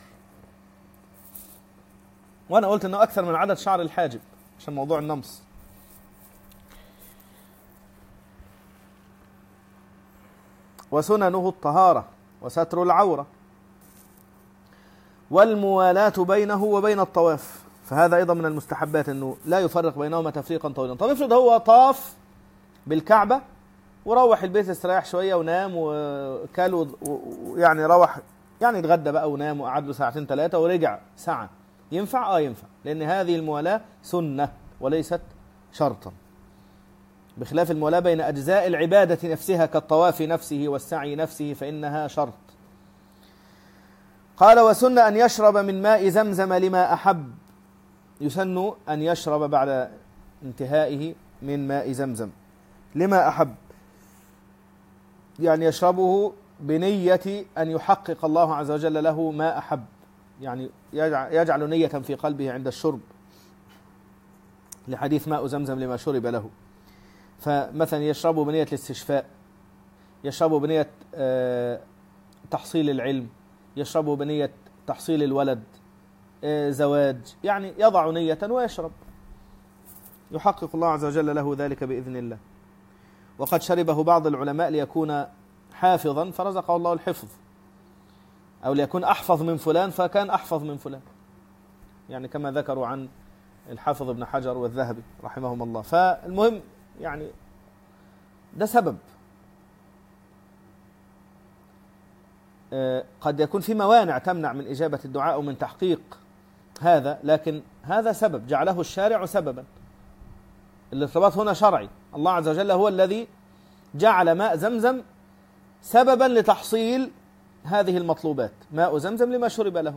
وانا قلت انه اكثر من عدد شعر الحاجب عشان موضوع النمص. وسننه الطهارة وستر العورة والموالاة بينه وبين الطواف، فهذا ايضا من المستحبات انه لا يفرق بينهما تفريقا طويلا. طب افرض هو طاف بالكعبة وروح البيت استريح شوية ونام وكل ويعني روح يعني اتغدى بقى ونام وقعد له ساعتين ثلاثة ورجع ساعة، ينفع؟ اه ينفع، لأن هذه الموالاة سنة وليست شرطا، بخلاف الموالاة بين أجزاء العبادة نفسها كالطواف نفسه والسعي نفسه فإنها شرط. قال وسن أن يشرب من ماء زمزم لما أحب، يسن أن يشرب بعد انتهائه من ماء زمزم لما أحب، يعني يشربه بنية أن يحقق الله عز وجل له ما أحب، يعني يجعل نية في قلبه عند الشرب، لحديث ماء زمزم لما شرب له. فمثلا يشربه بنية الاستشفاء، يشربه بنية تحصيل العلم، يشربه بنية تحصيل الولد، زواج، يعني يضع نية ويشرب، يحقق الله عز وجل له ذلك بإذن الله. وقد شربه بعض العلماء ليكون حافظا فرزقه الله الحفظ، أو ليكون أحفظ من فلان فكان أحفظ من فلان، يعني كما ذكروا عن الحافظ ابن حجر والذهبي رحمهم الله. فالمهم يعني ده سبب. قد يكون في موانع تمنع من إجابة الدعاء ومن تحقيق هذا، لكن هذا سبب جعله الشارع سببا. الارتباط هنا شرعي، الله عز وجل هو الذي جعل ماء زمزم سببا لتحصيل هذه المطلوبات، ماء زمزم لما شرب له.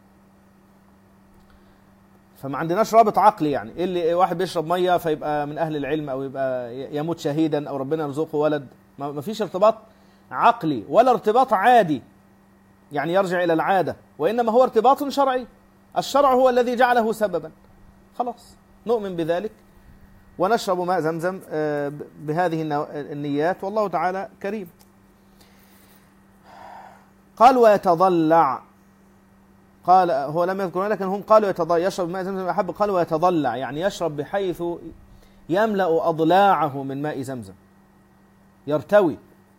فما عندناش رابط عقلي، يعني اللي واحد بيشرب مية فيبقى من أهل العلم أو يبقى يموت شهيدا أو ربنا يرزقه ولد، ما فيش ارتباط عقلي ولا ارتباط عادي يعني يرجع إلى العادة، وإنما هو ارتباط شرعي. الشرع هو الذي جعله سببا، خلاص نؤمن بذلك ونشرب ماء زمزم بهذه النيات، والله تعالى كريم. قال ويتضلع، قال هو لم يذكر لكن هم قالوا يتضلع، يشرب ماء زمزم أحب، قال ويتضلع يعني يشرب بحيث يملأ أضلاعه من ماء زمزم، يرتوي.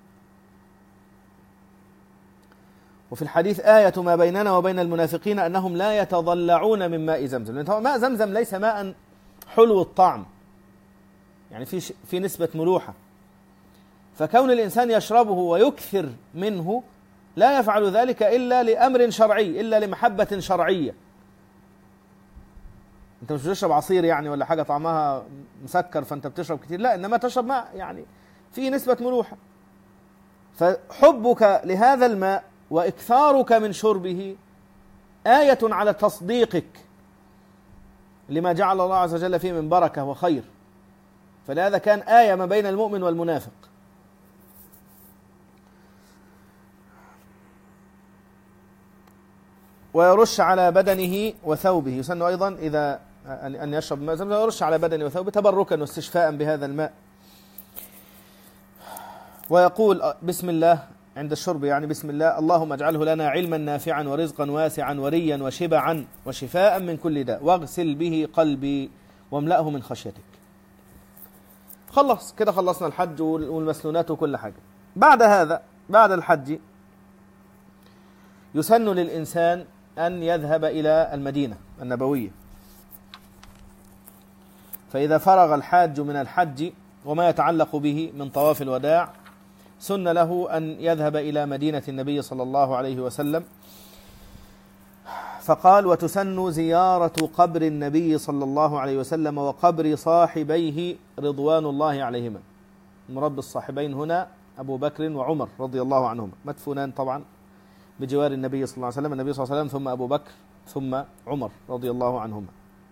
وفي الحديث آية ما بيننا وبين المنافقين أنهم لا يتضلعون من ماء زمزم، لأن ماء زمزم ليس ماء حلو الطعم، يعني في في نسبة ملوحة، فكون الإنسان يشربه ويكثر منه لا يفعل ذلك إلا لأمر شرعي، إلا لمحبة شرعية. انت مش بتشرب عصير يعني ولا حاجه طعمها مسكر فانت بتشرب كتير، لا، انما تشرب ماء يعني فيه نسبه ملوحه. فحبك لهذا الماء واكثارك من شربه آية على تصديقك لما جعل الله عز وجل فيه من بركة وخير. فلهذا كان آية ما بين المؤمن والمنافق. ويرش على بدنه وثوبه، يسن أيضا إذا أن يشرب ماء زمزم ويرش على بدنه وثوبه تبركا واستشفاء بهذا الماء. ويقول بسم الله عند الشرب، يعني بسم الله، اللهم اجعله لنا علما نافعا ورزقا واسعا وريا وشبعا وشفاء من كل داء واغسل به قلبي واملأه من خشيتك. خلص كده، خلصنا الحج والمسنونات وكل حاجة. بعد هذا، بعد الحج، يسن للإنسان أن يذهب إلى المدينة النبوية. فإذا فرغ الحاج من الحج وما يتعلق به من طواف الوداع، سن له أن يذهب إلى مدينة النبي صلى الله عليه وسلم. فقال وتسن زيارة قبر النبي صلى الله عليه وسلم وقبر صاحبيه رضوان الله عليهما. مراد بالصاحبين هنا أبو بكر وعمر رضي الله عنهما، مدفونان طبعا بجوار النبي صلى الله عليه وسلم، النبي صلى الله عليه وسلم ثم أبو بكر ثم عمر رضي الله عنهما.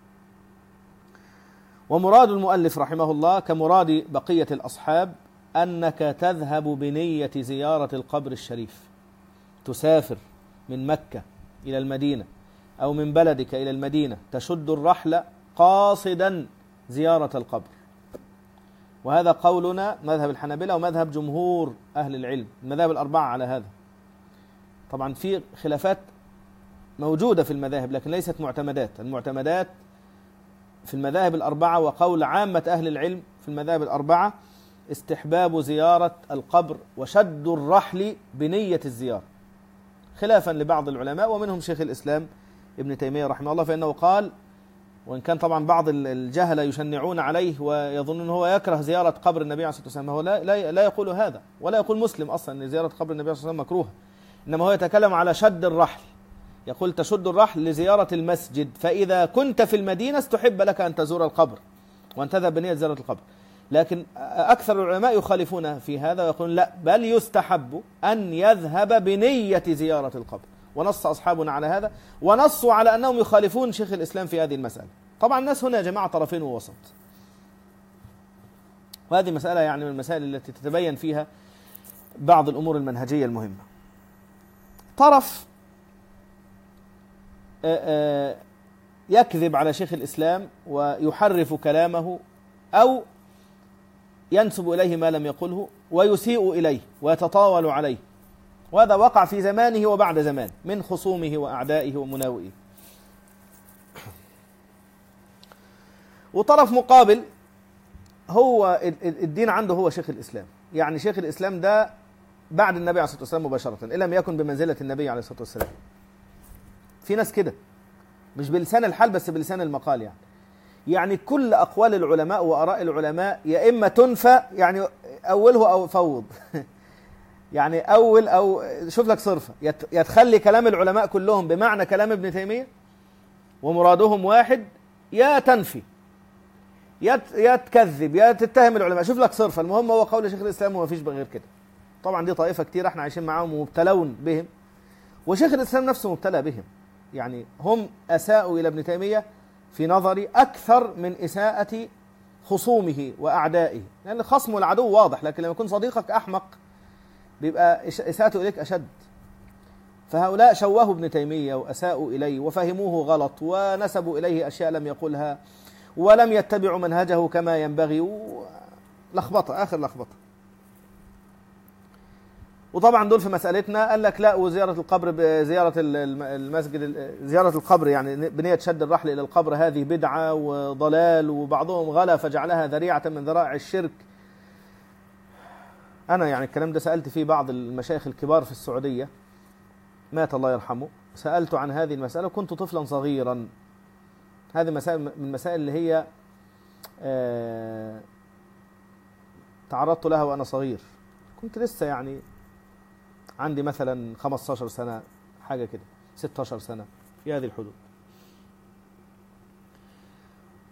ومراد المؤلف رحمه الله كمراد بقية الأصحاب أنك تذهب بنية زيارة القبر الشريف، تسافر من مكة إلى المدينة أو من بلدك إلى المدينة، تشد الرحلة قاصدا زيارة القبر. وهذا قولنا مذهب الحنابلة ومذهب جمهور أهل العلم، المذاهب الأربعة على هذا. طبعا في خلافات موجودة في المذاهب لكن ليست معتمدات. المعتمدات في المذاهب الأربعة وقول عامة أهل العلم في المذاهب الأربعة استحباب زيارة القبر وشد الرحل بنية الزيارة، خلافا لبعض العلماء ومنهم شيخ الإسلام ابن تيمية رحمه الله، فإنه قال، وإن كان طبعا بعض الجهلة يشنعون عليه ويظنون هو يكره زيارة قبر النبي عليه الصلاة والسلام، هو لا, لا, لا يقول هذا ولا يقول مسلم أصلا أن زيارة قبر النبي عليه الصلاة والسلام مكروهة، إنما هو يتكلم على شد الرحل. يقول تشد الرحل لزيارة المسجد، فإذا كنت في المدينة استحب لك أن تزور القبر وأن تذهب بنية زيارة القبر. لكن أكثر العلماء يخالفون في هذا ويقولون لا، بل يستحب أن يذهب بنية زيارة القبر، ونص أصحابنا على هذا، ونصوا على أنهم يخالفون شيخ الإسلام في هذه المسألة. طبعا الناس هنا يا جماعة طرفين ووسط، وهذه مسألة يعني من المسائل التي تتبين فيها بعض الأمور المنهجية المهمة. طرف يكذب على شيخ الإسلام ويحرف كلامه أو ينسب إليه ما لم يقله ويسيء إليه ويتطاول عليه، وهذا وقع في زمانه وبعد زمان من خصومه وأعدائه ومناوئه. وطرف مقابل هو الدين عنده هو شيخ الإسلام، يعني شيخ الإسلام ده بعد النبي عليه الصلاة والسلام مباشرة إن لم يكن بمنزلة النبي عليه الصلاة والسلام. في ناس كده مش بلسان الحال بس بلسان المقال، يعني يعني كل أقوال العلماء وآراء العلماء يا إما تنفى، يعني أوله أو فوض يعني أول أو شوف لك صرفة، يا تخلي كلام العلماء كلهم بمعنى كلام ابن تيمية ومرادهم واحد، يا تنفي، يا تكذب، يا تتهم العلماء، شوف لك صرفة. المهم هو قول شيخ الإسلام وما فيش غير كده. طبعا دي طائفة كتير احنا عايشين معاهم ومبتلون بهم، وشيخ الإسلام نفسه مبتلى بهم، يعني هم أساءوا إلى ابن تيمية في نظري أكثر من إساءة خصومه وأعدائه، لأن الخصم والعدو واضح، لكن لما يكون صديقك أحمق بيبقى إساءته إليك أشد. فهؤلاء شوهوا ابن تيمية وأساءوا إليه وفهموه غلط ونسبوا إليه أشياء لم يقولها ولم يتبعوا منهجه كما ينبغي، لخبطة آخر لخبطة. وطبعا دول في مسألتنا قال لك لا، وزيارة القبر بزيارة المسجد، زيارة القبر يعني بنية شد الرحل إلى القبر هذه بدعة وضلال، وبعضهم غلا فجعلها ذريعة من ذرائع الشرك. أنا يعني الكلام ده سألت فيه بعض المشايخ الكبار في السعودية، مات الله يرحمه، سألت عن هذه المسألة، كنت طفلا صغيرا. هذه مسائل من المسائل اللي هي آه تعرضت لها وأنا صغير، كنت لسه يعني عندي مثلا خمسة عشر سنة حاجة كده، ستة عشر سنة في هذه الحدود.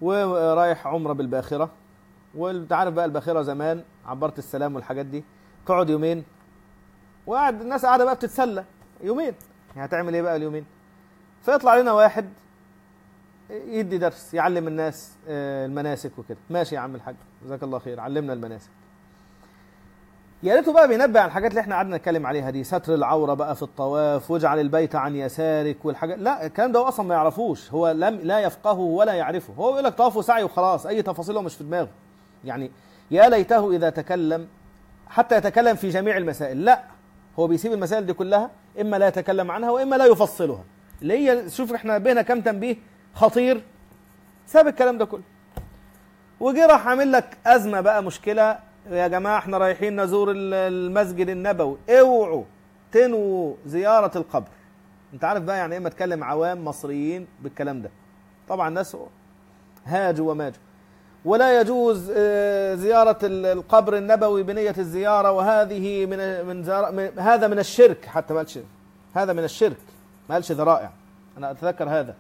ورايح عمره بالباخره، وانت عارف بقى الباخره زمان عبرت السلام والحاجات دي، تقعد يومين وقعد الناس قاعده بقى بتتسلى يومين، يعني هتعمل ايه بقى اليومين؟ فيطلع لنا واحد يدي درس يعلم الناس المناسك وكده. ماشي يا عم الحاج جزاك الله خير، علمنا المناسك. يا ريته بقى بينبه على الحاجات اللي احنا قعدنا نتكلم عليها دي، ستر العوره بقى في الطواف، واجعل البيت عن يسارك والحاجات. لا الكلام ده هو اصلا ما يعرفوش، هو لم لا يفقهه ولا يعرفه، هو بيقول لك طواف وسعي وخلاص، اي تفاصيله مش في دماغه. يعني يا ليته اذا تكلم حتى يتكلم في جميع المسائل، لا هو بيسيب المسائل دي كلها، اما لا يتكلم عنها واما لا يفصلها، اللي هي شوف احنا بينا كم تنبيه خطير، ساب الكلام ده كله وجي راح عامل لك ازمه بقى، مشكله يا جماعه احنا رايحين نزور المسجد النبوي، اوعوا تنووا زياره القبر. انت عارف بقى يعني ايه ما تكلم عوام مصريين بالكلام ده، طبعا الناس هاجوا وماجوا. ولا يجوز زياره القبر النبوي بنيه الزياره، وهذه من من, من هذا من الشرك، حتى ما قالش هذا من الشرك، ما قالش ذرائع، انا اتذكر هذا.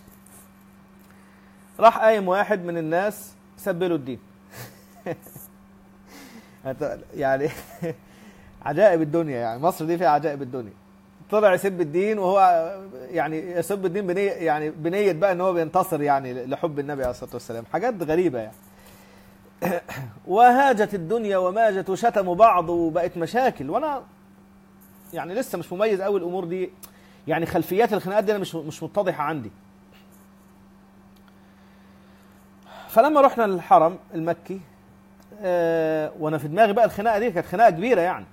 راح قايم واحد من الناس سبله الدين يعني عجائب الدنيا، يعني مصر دي فيها عجائب الدنيا. طلع يسب الدين، وهو يعني يسب الدين بنية، يعني بنية بقى ان هو بينتصر يعني لحب النبي عليه الصلاة والسلام، حاجات غريبة يعني وهاجت الدنيا وماجت وشتموا بعض وبقت مشاكل. وانا يعني لسه مش مميز قوي الامور دي، يعني خلفيات الخناقات دي انا مش مش متضحة عندي. فلما رحنا للحرم المكي أه وانا في دماغي بقى الخناقه دي كانت خناقه كبيره يعني،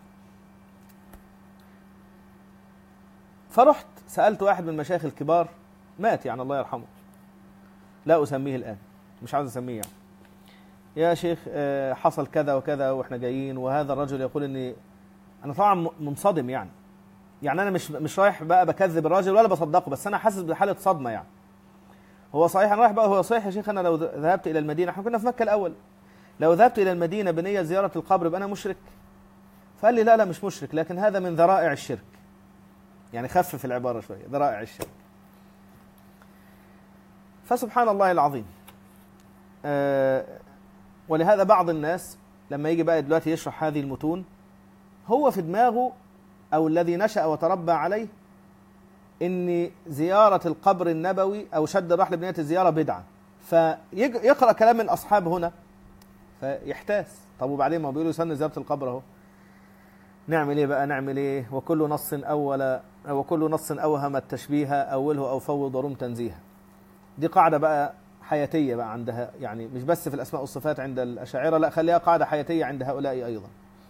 فرحت سالت واحد من المشايخ الكبار، مات يعني الله يرحمه، لا اسميه الان، مش عاوز اسميه يعني. يا شيخ أه حصل كذا وكذا واحنا جايين، وهذا الرجل يقول اني، انا طبعا منصدم يعني، يعني انا مش مش رايح بقى بكذب الراجل ولا بصدقه، بس انا حاسس بحاله صدمه يعني. هو صحيح انا رايح بقى، هو صحيح يا شيخ انا لو ذهبت الى المدينه، احنا كنا في مكه الاول، لو ذهبت الى المدينه بنيه زياره القبر يبقى انا مشرك؟ فقال لي لا لا مش مشرك، لكن هذا من ذرائع الشرك، يعني خفف العباره شويه، ذرائع الشرك. فسبحان الله العظيم. أه ولهذا بعض الناس لما يجي بقى دلوقتي يشرح هذه المتون، هو في دماغه او الذي نشأ وتربى عليه ان زياره القبر النبوي او شد الرحل بنيه الزياره بدعه، فيقرأ كلام الأصحاب هنا فيحتاس. طب وبعدين ما بيقولوا سن زيارة القبر اهو، نعمل ايه بقى؟ نعمل ايه؟ وكل نص أول وكل نص أوهم التشبيه أوله أو فوض ورم تنزيها. دي قاعدة بقى حياتية بقى عندها، يعني مش بس في الأسماء والصفات عند الأشاعرة، لا خليها قاعدة حياتية عند هؤلاء أيضا.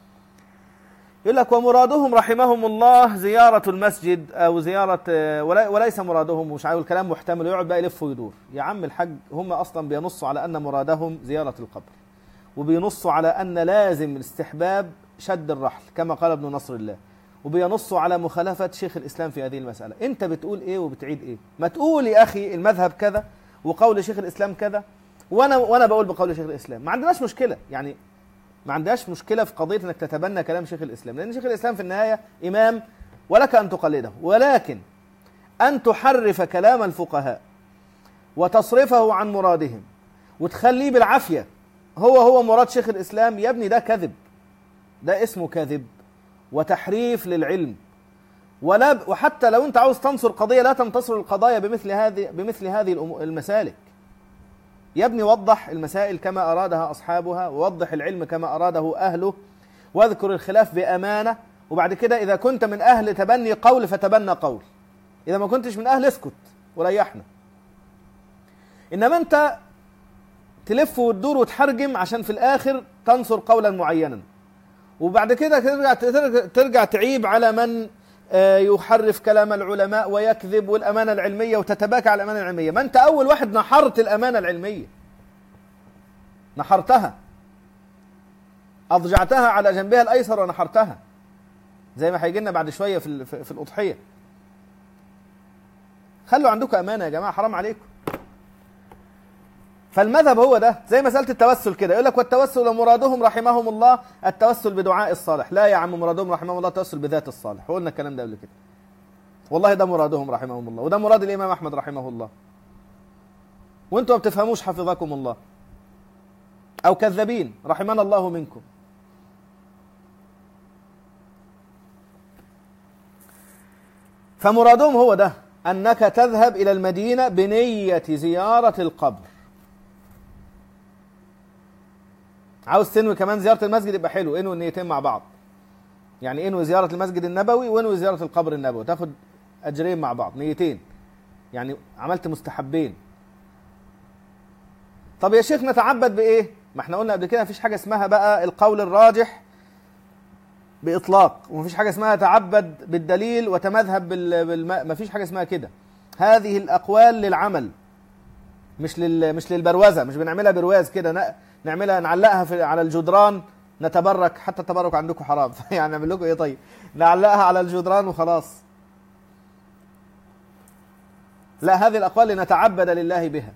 يقول لك ومرادهم رحمهم الله زيارة المسجد أو زيارة، وليس مرادهم، مش عايز الكلام محتمل، يقعد بقى يلف ويدور. يا عم الحاج هم أصلا بينصوا على أن مرادهم زيارة القبر، وبينصوا على أن لازم استحباب شد الرحل كما قال ابن نصر الله، وبينصوا على مخالفة شيخ الإسلام في هذه المسألة. أنت بتقول إيه وبتعيد إيه؟ ما تقول يا أخي المذهب كذا وقول شيخ الإسلام كذا، وأنا وأنا بقول بقول شيخ الإسلام، ما عندناش مشكلة يعني، ما عندهاش مشكلة في قضية أنك تتبنى كلام شيخ الإسلام، لأن شيخ الإسلام في النهاية إمام ولك أن تقلده، ولكن أن تحرف كلام الفقهاء وتصرفه عن مرادهم وتخليه بالعافية هو هو مراد شيخ الإسلام، يا ابني ده كذب، ده اسمه كذب وتحريف للعلم. ولا وحتى لو أنت عاوز تنصر قضية لا تنتصر القضايا بمثل هذه بمثل هذه المسالك. يا ابني وضح المسائل كما أرادها أصحابها، ووضح العلم كما أراده أهله، واذكر الخلاف بأمانة، وبعد كده إذا كنت من أهل تبني قول فتبنى قول، إذا ما كنتش من أهل اسكت وريحنا. إنما أنت تلف وتدور وتحرجم عشان في الآخر تنصر قولا معينا، وبعد كده ترجع, ترجع تعيب على من يحرف كلام العلماء ويكذب والأمانة العلمية، وتتباكى على الأمانة العلمية. ما أنت أول واحد نحرت الأمانة العلمية، نحرتها، أضجعتها على جنبها الأيسر ونحرتها، زي ما هيجي لنا بعد شوية في, في, في الأضحية. خلوا عندكم أمانة يا جماعة، حرام عليكم. فالمذهب هو ده، زي مسألة التوسل كده، يقول لك والتوسل مرادهم رحمهم الله التوسل بدعاء الصالح. لا يا عم، مرادهم رحمهم الله التوسل بذات الصالح، وقلنا الكلام ده قبل كده. والله ده مرادهم رحمهم الله، وده مراد الإمام أحمد رحمه الله. وانتم ما بتفهموش حفظكم الله، أو كذابين رحمنا الله منكم. فمرادهم هو ده، أنك تذهب إلى المدينة بنية زيارة القبر. عاوز تنوي كمان زيارة المسجد يبقى حلو، انوي النيتين مع بعض. يعني انوي زيارة المسجد النبوي وانوي زيارة القبر النبوي، تاخد أجرين مع بعض، نيتين، يعني عملت مستحبين. طب يا شيخ نتعبد بإيه؟ ما احنا قلنا قبل كده مفيش حاجة اسمها بقى القول الراجح بإطلاق، ومفيش حاجة اسمها تعبد بالدليل وتمذهب بالماء، مفيش حاجة اسمها كده. هذه الأقوال للعمل، مش لل مش للبروزة، مش بنعملها برواز كده، نعملها نعلقها في على الجدران نتبرك، حتى التبرك عندكم حرام يعني نعمل لكم ايه طيب؟ نعلقها على الجدران وخلاص. لا، هذه الأقوال لنتعبد لله بها.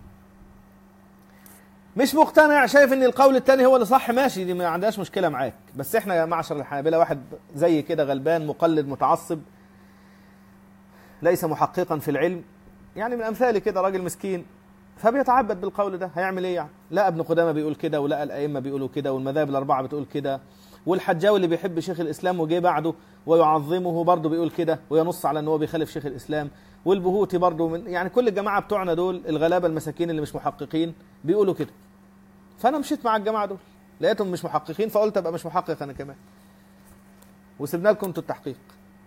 مش مقتنع، شايف ان القول الثاني هو اللي صح، ماشي، دي ما عندهاش مشكلة معاك. بس احنا يا معشر الحنابلة واحد زي كده غلبان مقلد متعصب ليس محققا في العلم، يعني من امثالي كده راجل مسكين فبيتعبد بالقول ده، هيعمل ايه يعني؟ لا ابن قدامة بيقول كده، ولا الائمة بيقولوا كده، والمذاهب الاربعة بتقول كده، والحجاوي اللي بيحب شيخ الاسلام وجي بعده ويعظمه برضه بيقول كده وينص على ان هو بيخالف شيخ الاسلام، والبهوتي برضه من يعني كل الجماعة بتوعنا دول الغلابة المساكين اللي مش محققين بيقولوا كده. فانا مشيت مع الجماعة دول، لقيتهم مش محققين فقلت ابقى مش محقق انا كمان، وسيبنا لكم انتوا التحقيق.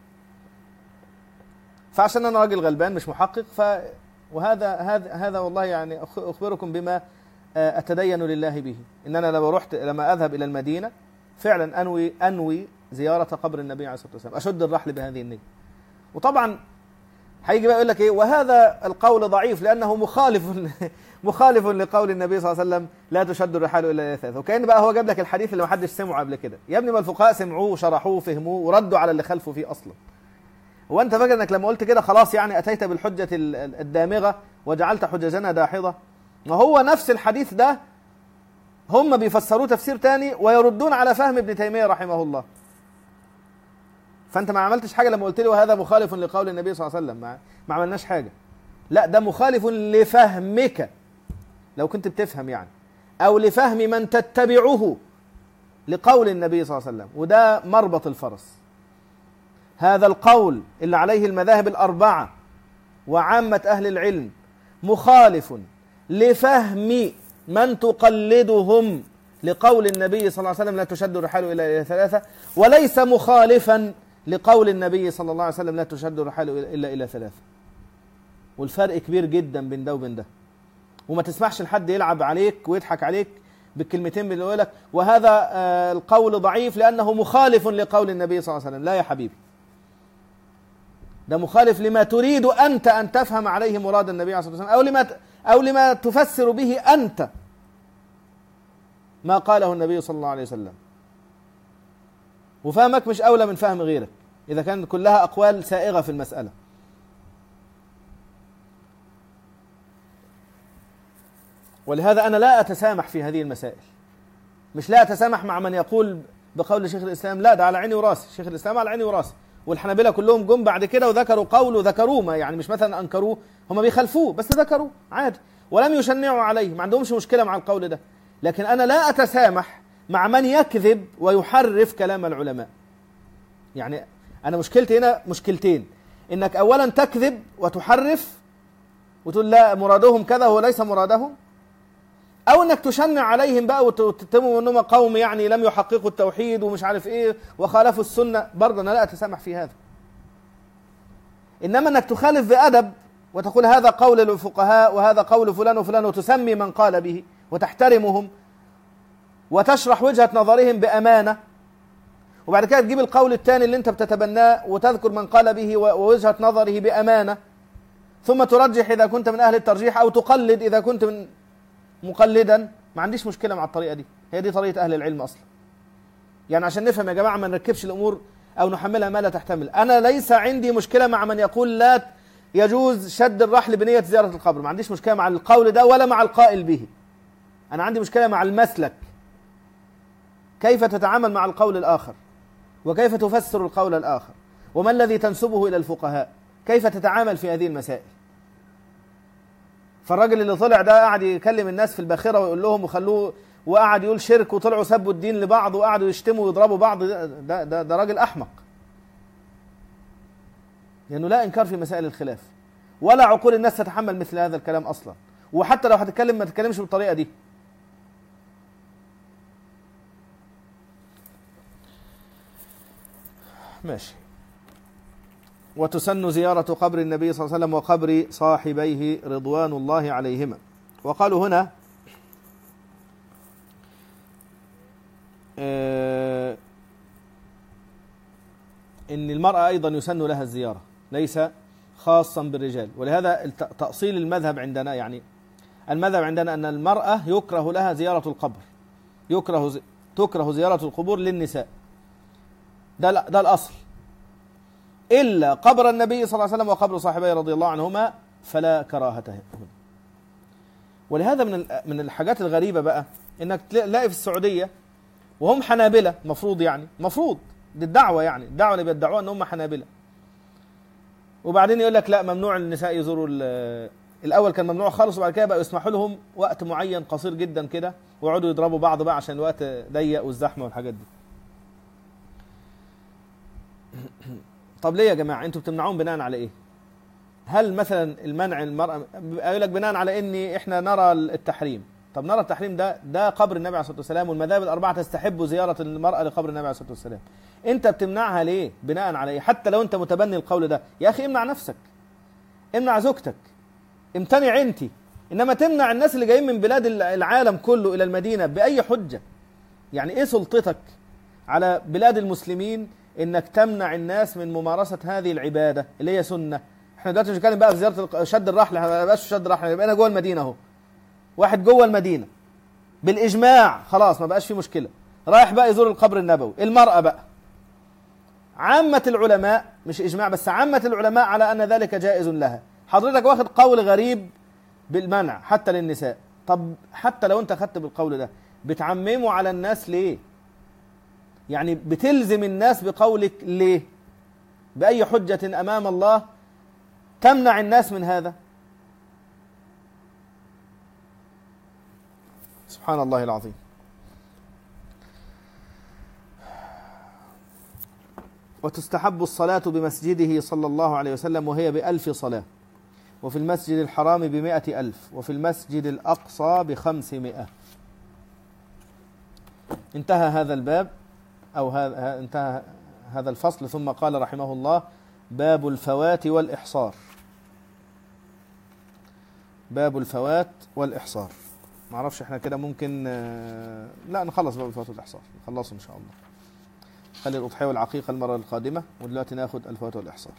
فعشان انا راجل غلبان مش محقق، ف وهذا هذا هذا والله يعني اخبركم بما اتدين لله به، ان انا لما رحت لما اذهب الى المدينه فعلا انوي انوي زياره قبر النبي عليه الصلاه والسلام، اشد الرحل بهذه النيه. وطبعا هيجي بقى يقول لك ايه، وهذا القول ضعيف لانه مخالف مخالف لقول النبي صلى الله عليه وسلم لا تشد الرحال الا الى ثلاثه. وكأن بقى هو جاب لك الحديث اللي ما حدش سمعه قبل كده. يا ابني ما الفقهاء سمعوه وشرحوه وفهموه وردوا على اللي خالفوا فيه اصلا. هو انت فاكر انك لما قلت كده خلاص يعني اتيت بالحجه الدامغه وجعلت حججنا داحضه؟ وهو نفس الحديث ده هم بيفسروه تفسير تاني ويردون على فهم ابن تيميه رحمه الله. فانت ما عملتش حاجه لما قلت لي وهذا مخالف لقول النبي صلى الله عليه وسلم، ما, ما عملناش حاجه. لا، ده مخالف لفهمك لو كنت بتفهم يعني، او لفهم من تتبعه لقول النبي صلى الله عليه وسلم، وده مربط الفرس. هذا القول اللي عليه المذاهب الأربعة وعامة أهل العلم مخالف لفهم من تقلدهم لقول النبي صلى الله عليه وسلم لا تشد الرحال إلا إلى ثلاثة، وليس مخالفا لقول النبي صلى الله عليه وسلم لا تشد الرحال إلا إلى ثلاثة. والفرق كبير جدا بين ده وبين ده. وما تسمحش لحد يلعب عليك ويضحك عليك بالكلمتين اللي يقول لك وهذا آه القول ضعيف لأنه مخالف لقول النبي صلى الله عليه وسلم. لا يا حبيبي، ده مخالف لما تريد أنت أن تفهم عليه مراد النبي عليه الصلاة والسلام، أو لما أو لما تفسر به أنت ما قاله النبي صلى الله عليه وسلم. وفهمك مش أولى من فهم غيرك إذا كان كلها أقوال سائغة في المسألة. ولهذا أنا لا أتسامح في هذه المسائل. مش لا أتسامح مع من يقول بقول شيخ الإسلام، لا، ده على عيني وراسي، شيخ الإسلام على عيني وراسي. والحنابلة كلهم جم بعد كده وذكروا قول وذكروه، ما يعني مش مثلا أنكروه، هم بيخالفوه بس ذكروه عادي ولم يشنعوا عليه، ما عندهمش مشكلة مع القول ده. لكن أنا لا أتسامح مع من يكذب ويحرف كلام العلماء. يعني أنا مشكلتي هنا مشكلتين، إنك أولا تكذب وتحرف وتقول لا مرادهم كذا هو ليس مرادهم، أو إنك تشنع عليهم بقى وتتهموا أنهم قوم يعني لم يحققوا التوحيد ومش عارف إيه وخالفوا السنة. برضه أنا لا أتسامح في هذا. إنما إنك تخالف بأدب وتقول هذا قول الفقهاء وهذا قول فلان وفلان وتسمي من قال به وتحترمهم وتشرح وجهة نظرهم بأمانة، وبعد كده تجيب القول الثاني اللي أنت بتتبناه وتذكر من قال به ووجهة نظره بأمانة، ثم ترجح إذا كنت من أهل الترجيح أو تقلد إذا كنت من مقلدا. ما عنديش مشكلة مع الطريقة دي، هي دي طريقة أهل العلم أصلا. يعني عشان نفهم يا جماعة ما نركبش الأمور أو نحملها ما لا تحتمل. أنا ليس عندي مشكلة مع من يقول لا يجوز شد الرحل بنية زيارة القبر، ما عنديش مشكلة مع القول ده ولا مع القائل به. أنا عندي مشكلة مع المسلك، كيف تتعامل مع القول الآخر وكيف تفسر القول الآخر وما الذي تنسبه إلى الفقهاء، كيف تتعامل في هذه المسائل. فالراجل اللي طلع ده قعد يكلم الناس في الباخرة ويقول لهم وخلوه، وقعد يقول شرك، وطلعوا سبوا الدين لبعض وقعدوا يشتموا ويضربوا بعض. ده, ده, ده, ده راجل أحمق، لأنه لا إنكار في مسائل الخلاف، ولا عقول الناس تتحمل مثل هذا الكلام أصلا. وحتى لو هتتكلم ما تتكلمش بالطريقة دي. ماشي. وتسن زيارة قبر النبي صلى الله عليه وسلم وقبر صاحبيه رضوان الله عليهما. وقالوا هنا آه إن المرأة أيضا يسن لها الزيارة، ليس خاصا بالرجال. ولهذا تأصيل المذهب عندنا، يعني المذهب عندنا أن المرأة يكره لها زيارة القبر، يكره زي... تكره زيارة القبور للنساء، ده, ده الأصل، إلا قبر النبي صلى الله عليه وسلم وقبر صاحبيه رضي الله عنهما فلا كراهة هنا. ولهذا من من الحاجات الغريبة بقى إنك تلاقي في السعودية وهم حنابلة، مفروض يعني مفروض دي الدعوة، يعني الدعوة اللي بيدعوها ان هم حنابلة، وبعدين يقول لك لا ممنوع النساء يزوروا، الاول كان ممنوع خالص، وبعد كده بقى يسمحوا لهم وقت معين قصير جدا كده، ويقعدوا يضربوا بعض بقى عشان الوقت ضيق والزحمة والحاجات دي. طب ليه يا جماعة انتوا بتمنعون بناء على ايه؟ هل مثلا المنع المرأة يقول لك بناء على ان احنا نرى التحريم؟ طب نرى التحريم ده ده قبر النبي عليه الصلاة والسلام، والمذاهب الأربعة تستحب زيارة المرأة لقبر النبي عليه الصلاة والسلام. أنت بتمنعها ليه؟ بناء على إيه؟ حتى لو أنت متبني القول ده، يا أخي امنع نفسك، امنع زوجتك، امتنع أنت، إنما تمنع الناس اللي جايين من بلاد العالم كله إلى المدينة بأي حجة؟ يعني إيه سلطتك على بلاد المسلمين إنك تمنع الناس من ممارسة هذه العبادة اللي هي سنة؟ إحنا دلوقتي مش بنتكلم بقى في زيارة شد الرحل، ما بقاش شد الرحل، بقينا جوه المدينة أهو، واحد جوه المدينة بالإجماع خلاص ما بقاش في مشكلة، رايح بقى يزور القبر النبوي. المرأة بقى عامة العلماء، مش إجماع بس، عامة العلماء على أن ذلك جائز لها، حضرتك واخد قول غريب بالمنع حتى للنساء. طب حتى لو أنت خدت بالقول ده بتعممه على الناس ليه؟ يعني بتلزم الناس بقولك ليه؟ بأي حجة أمام الله تمنع الناس من هذا؟ سبحان الله العظيم. وتستحب الصلاة بمسجده صلى الله عليه وسلم وهي بألف صلاة، وفي المسجد الحرام بمائة ألف، وفي المسجد الأقصى بخمسمائة. انتهى هذا الباب أو هذا انتهى هذا الفصل. ثم قال رحمه الله: باب الفوات والإحصار. باب الفوات والإحصار. ما اعرفش احنا كده ممكن لا نخلص باب الفوات والإحصار، نخلصه إن شاء الله، خلي الأضحية والعقيقة المرة القادمة، ودلوقتي ناخد الفوات والإحصار.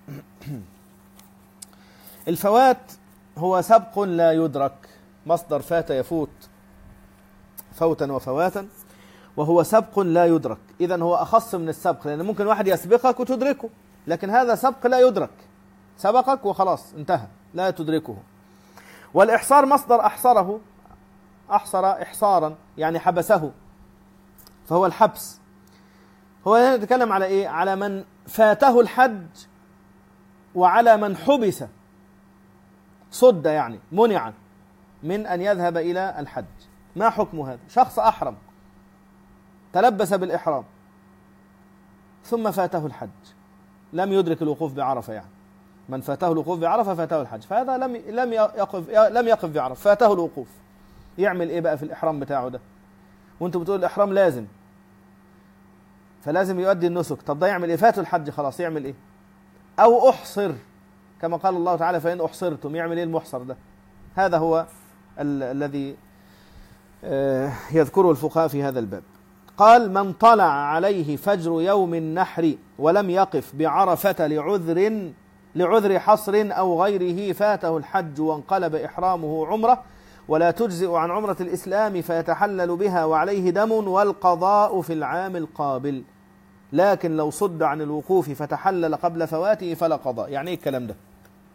الفوات هو سبق لا يدرك، مصدر فات يفوت فوتا وفواتا، وهو سبق لا يدرك. إذن هو أخص من السبق، لأن ممكن واحد يسبقك وتدركه، لكن هذا سبق لا يدرك، سبقك وخلاص انتهى لا تدركه. والإحصار مصدر أحصره، أحصر إحصارا يعني حبسه، فهو الحبس. هو هنا نتكلم على إيه؟ على من فاته الحج وعلى من حبس، صد يعني منع من أن يذهب إلى الحج. ما حكم هذا؟ شخص أحرم، تلبس بالإحرام، ثم فاته الحج، لم يدرك الوقوف بعرفة، يعني من فاته الوقوف بعرفة فاته الحج، فهذا لم لم يقف لم يقف بعرفة، فاته الوقوف. يعمل إيه بقى في الإحرام بتاعه ده؟ وأنتوا بتقول الإحرام لازم، فلازم يؤدي النسك. طب ده يعمل إيه؟ فاته الحج خلاص، يعمل إيه؟ أو أحصر كما قال الله تعالى: فإن أحصرتم. يعمل إيه المحصر ده؟ هذا هو ال الذي يذكره الفقهاء في هذا الباب. قال: من طلع عليه فجر يوم النحر ولم يقف بعرفة لعذر لعذر حصر أو غيره فاته الحج وانقلب إحرامه عمرة، ولا تجزئ عن عمرة الإسلام فيتحلل بها وعليه دم، والقضاء في العام القابل. لكن لو صد عن الوقوف فتحلل قبل فواته فلا قضاء. يعني إيه الكلام ده؟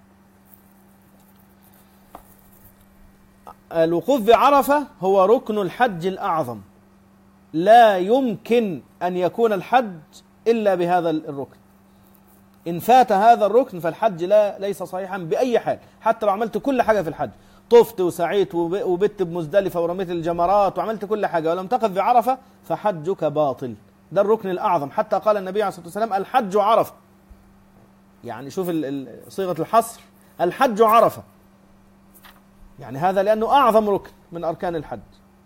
الوقوف بعرفة هو ركن الحج الأعظم، لا يمكن أن يكون الحج إلا بهذا الركن. إن فات هذا الركن فالحج لا ليس صحيحا بأي حال، حتى لو عملت كل حاجة في الحج، طفت وسعيت وبت بمزدلفة ورميت الجمرات وعملت كل حاجة ولم تقف بعرفة فحجك باطل. ده الركن الأعظم، حتى قال النبي عليه الصلاة والسلام الحج عرفة. يعني شوف صيغة الحصر، الحج عرفة، يعني هذا لأنه أعظم ركن من أركان الحج.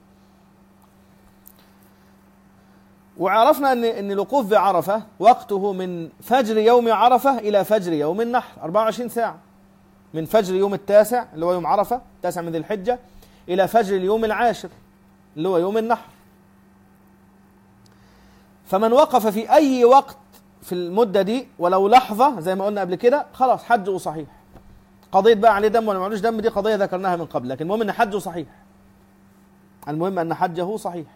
وعرفنا أن أن الوقوف بعرفة وقته من فجر يوم عرفة إلى فجر يوم النحر أربعة وعشرين ساعة، من فجر يوم التاسع اللي هو يوم عرفة التاسع من ذي الحجة إلى فجر اليوم العاشر اللي هو يوم النحر. فمن وقف في أي وقت في المدة دي ولو لحظة زي ما قلنا قبل كده خلاص حجه صحيح. قضية بقى عليه دم ولا معلوش دم دي قضية ذكرناها من قبل، لكن المهم أن حجه صحيح، المهم أن حجه صحيح.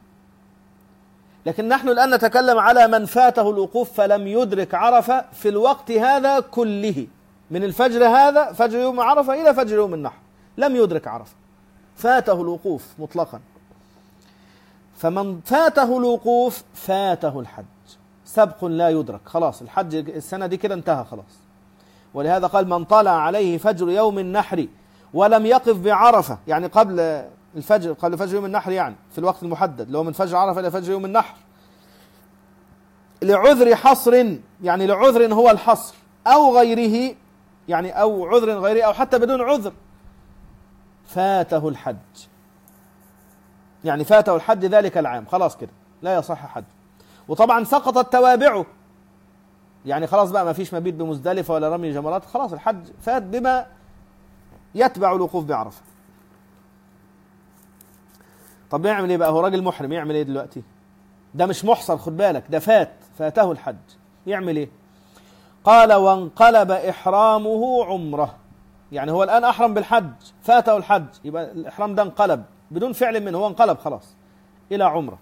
لكن نحن الآن نتكلم على من فاته الوقوف فلم يدرك عرفة في الوقت هذا كله، من الفجر هذا فجر يوم عرفة إلى فجر يوم النحر لم يدرك عرفة، فاته الوقوف مطلقا. فمن فاته الوقوف فاته الحج، سبق لا يدرك، خلاص الحج السنة دي كده انتهى خلاص. ولهذا قال من طلع عليه فجر يوم النحر ولم يقف بعرفة، يعني قبل الفجر قبل فجر يوم النحر، يعني في الوقت المحدد اللي هو من فجر عرفة إلى فجر يوم النحر، لعذر حصر، يعني لعذر هو الحصر أو غيره، يعني أو عذر غيره أو حتى بدون عذر، فاته الحج، يعني فاته الحج ذلك العام، خلاص كده لا يصح حج. وطبعا سقطت توابعه، يعني خلاص بقى ما فيش مبيت بمزدلفة ولا رمي جمرات، خلاص الحج فات بما يتبع الوقوف بعرفة. طب يعمل ايه بقى؟ هو راجل محرم يعمل ايه دلوقتي؟ ده مش محصر، خد بالك، ده فات فاته الحج، يعمل ايه؟ قال وانقلب إحرامه عمره، يعني هو الآن أحرم بالحج فاته الحج، يبقى الإحرام ده انقلب بدون فعل منه، هو انقلب خلاص إلى عمره.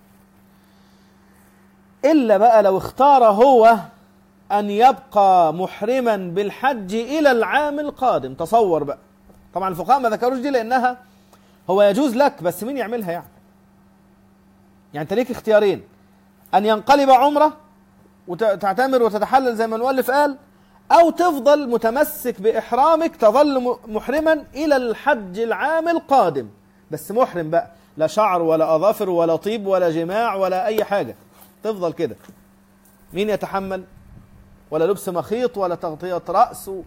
إلا بقى لو اختار هو أن يبقى محرما بالحج إلى العام القادم. تصور بقى، طبعا الفقهاء ما ذكروش دي لأنها هو يجوز لك، بس مين يعملها يعني؟ يعني أنت ليك اختيارين، أن ينقلب عمره وتعتمر وتتحلل زي ما المؤلف قال، أو تفضل متمسك بإحرامك تظل محرما إلى الحج العام القادم، بس محرم بقى، لا شعر ولا أظافر ولا طيب ولا جماع ولا أي حاجة، تفضل كده. مين يتحمل؟ ولا لبس مخيط ولا تغطية رأس و...